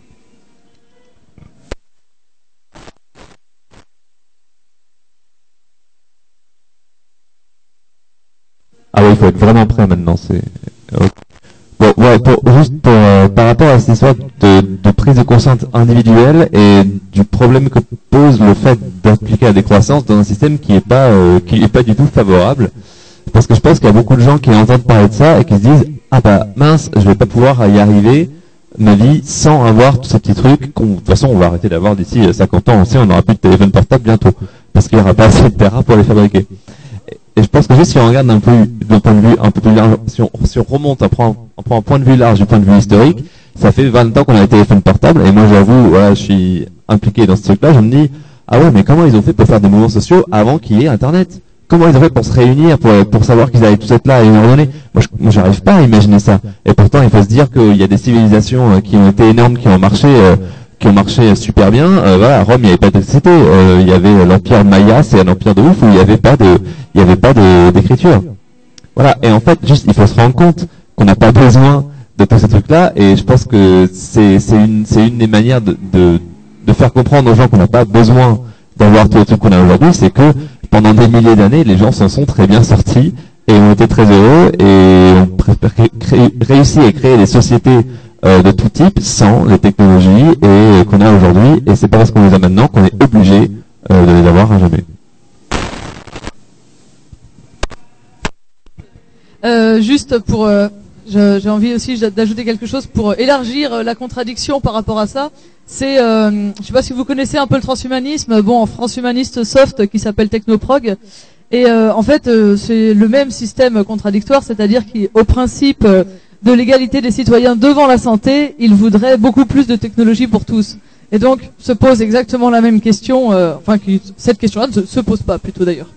Ah oui, il faut être vraiment prêt maintenant. C'est okay. Bon, ouais, pour, juste pour, euh, par rapport à cette histoire de, de prise de conscience individuelle et du problème que pose le fait d'appliquer la décroissance dans un système qui est pas euh, qui est pas du tout favorable, parce que je pense qu'il y a beaucoup de gens qui entendent parler de ça et qui se disent ah bah mince, je vais pas pouvoir y arriver ma vie sans avoir tous ces petits trucs qu'on, de toute façon on va arrêter d'avoir d'ici cinquante ans, on sait, on n'aura plus de téléphone portable bientôt parce qu'il n'y aura pas assez de terrain pour les fabriquer. Et je pense que juste si on regarde d'un point, d'un point de vue un peu plus large, si on, si on remonte, on prend, on prend un point de vue large du point de vue historique, ça fait vingt ans qu'on a les téléphones portables, et moi j'avoue, voilà, je suis impliqué dans ce truc-là, je me dis, ah ouais, mais comment ils ont fait pour faire des mouvements sociaux avant qu'il y ait Internet? Comment ils ont fait pour se réunir, pour, pour savoir qu'ils allaient tous être là à une heure donnée? Moi, je, moi, j'arrive pas à imaginer ça. Et pourtant, il faut se dire qu'il y a des civilisations qui ont été énormes, qui ont marché, euh, qui ont marché super bien. Euh, voilà, à Rome, il n'y avait pas d'électricité. Euh, il y avait l'empire Maya, c'est un empire de ouf où il n'y avait pas de, il n'y avait pas de, d'écriture. Voilà. Et en fait, juste, il faut se rendre compte qu'on n'a pas besoin de tous ces trucs-là. Et je pense que c'est, c'est une, c'est une des manières de, de, de faire comprendre aux gens qu'on n'a pas besoin d'avoir tous les trucs qu'on a aujourd'hui, c'est que pendant des milliers d'années, les gens s'en sont très bien sortis et ont été très heureux et ont créé, réussi à créer des sociétés euh, de tout type sans les technologies et euh, qu'on a aujourd'hui. Et c'est pas parce qu'on les a maintenant qu'on est obligé euh, de les avoir à jamais. Euh, juste pour, euh, je, j'ai envie aussi d'ajouter quelque chose pour élargir la contradiction par rapport à ça. C'est, euh, je sais pas si vous connaissez un peu le transhumanisme, bon, en transhumaniste soft qui s'appelle Technoprog. Et euh, en fait, euh, c'est le même système contradictoire, c'est-à-dire qu'au principe euh, de l'égalité des citoyens devant la santé, il voudrait beaucoup plus de technologie pour tous. Et donc, se pose exactement la même question, euh, enfin, qui, cette question-là ne se, se pose pas plutôt d'ailleurs.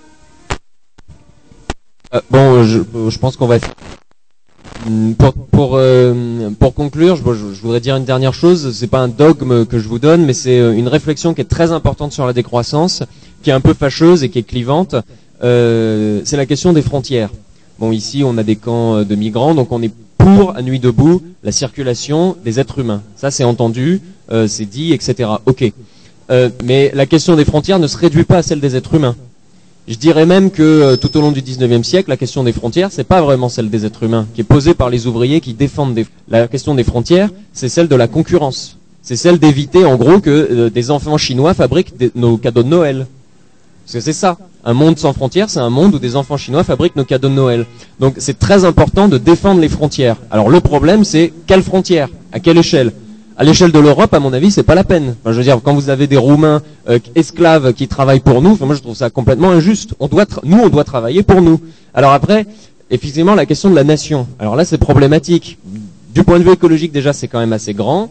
Euh, bon, je, je pense qu'on va... Pour, pour, euh, pour conclure, je, je, je voudrais dire une dernière chose. C'est pas un dogme que je vous donne, mais c'est une réflexion qui est très importante sur la décroissance, qui est un peu fâcheuse et qui est clivante. Euh, c'est la question des frontières. Bon, ici, on a des camps de migrants, donc on n'est pour, à Nuit debout, la circulation des êtres humains. Ça, c'est entendu, euh, c'est dit, et cetera. Ok. Euh, mais la question des frontières ne se réduit pas à celle des êtres humains. Je dirais même que euh, tout au long du dix-neuvième siècle, la question des frontières, c'est pas vraiment celle des êtres humains, qui est posée par les ouvriers qui défendent des... La question des frontières, c'est celle de la concurrence. C'est celle d'éviter, en gros, que euh, des enfants chinois fabriquent des, nos cadeaux de Noël. Parce que c'est ça. Un monde sans frontières, c'est un monde où des enfants chinois fabriquent nos cadeaux de Noël. Donc c'est très important de défendre les frontières. Alors le problème, c'est quelles frontières? À quelle échelle? À l'échelle de l'Europe, à mon avis, c'est pas la peine. Enfin, je veux dire, quand vous avez des Roumains euh, esclaves qui travaillent pour nous, enfin, moi je trouve ça complètement injuste. On doit, nous, on doit travailler pour nous. Alors après, effectivement, la question de la nation. Alors là, c'est problématique. Du point de vue écologique, déjà, c'est quand même assez grand.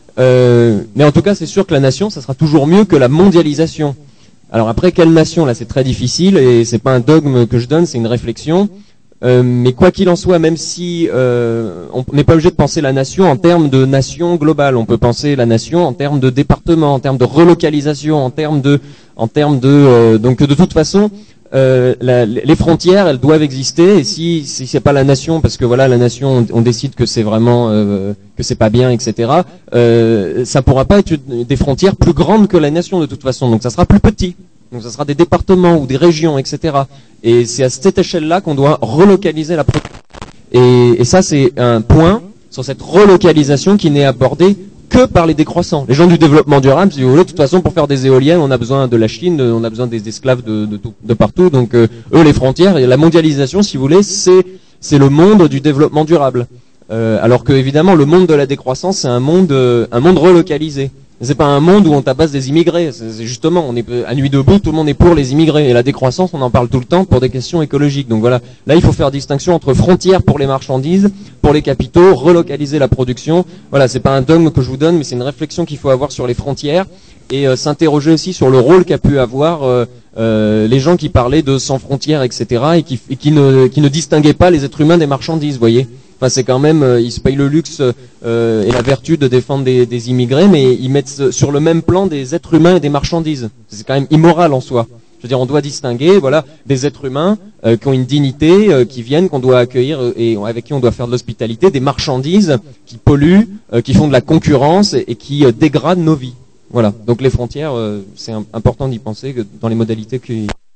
Euh, mais en tout cas, c'est sûr que la nation, ça sera toujours mieux que la mondialisation. Alors après, quelle nation? Là, c'est très difficile et c'est pas un dogme que je donne, c'est une réflexion. Euh, mais quoi qu'il en soit, même si euh, on n'est pas obligé de penser la nation en termes de nation globale, on peut penser la nation en termes de département, en termes de relocalisation, en termes de, en termes de, euh, donc de toute façon, euh, la, les frontières, elles doivent exister. Et si si c'est pas la nation, parce que voilà, la nation, on, on décide que c'est vraiment euh, que c'est pas bien, et cetera. Euh, ça pourra pas être des frontières plus grandes que la nation de toute façon. Donc ça sera plus petit. Donc ça sera des départements ou des régions, et cetera. Et c'est à cette échelle-là qu'on doit relocaliser la production. Et, et ça, c'est un point sur cette relocalisation qui n'est abordé que par les décroissants. Les gens du développement durable, si vous voulez, de toute façon, pour faire des éoliennes, on a besoin de la Chine, on a besoin des esclaves de, de, de partout. Donc euh, eux, les frontières, et la mondialisation, si vous voulez, c'est c'est le monde du développement durable. Euh, alors que évidemment, le monde de la décroissance, c'est un monde euh, un monde relocalisé. C'est pas un monde où on tabasse des immigrés. C'est justement, on est à Nuit debout, tout le monde est pour les immigrés. Et la décroissance, on en parle tout le temps pour des questions écologiques. Donc voilà, là il faut faire distinction entre frontières pour les marchandises, pour les capitaux, relocaliser la production. Voilà, c'est pas un dogme que je vous donne, mais c'est une réflexion qu'il faut avoir sur les frontières et euh, s'interroger aussi sur le rôle qu'a pu avoir euh, euh, les gens qui parlaient de sans frontières, et cetera. et qui, et qui ne qui ne distinguaient pas les êtres humains des marchandises, vous voyez. Enfin, c'est quand même, euh, ils se payent le luxe euh, et la vertu de défendre des, des immigrés, mais ils mettent sur le même plan des êtres humains et des marchandises. C'est quand même immoral en soi. Je veux dire, on doit distinguer, voilà, des êtres humains euh, qui ont une dignité, euh, qui viennent, qu'on doit accueillir euh, et avec qui on doit faire de l'hospitalité, des marchandises qui polluent, euh, qui font de la concurrence et, et qui euh, dégradent nos vies. Voilà. Donc les frontières, euh, c'est important d'y penser que dans les modalités qui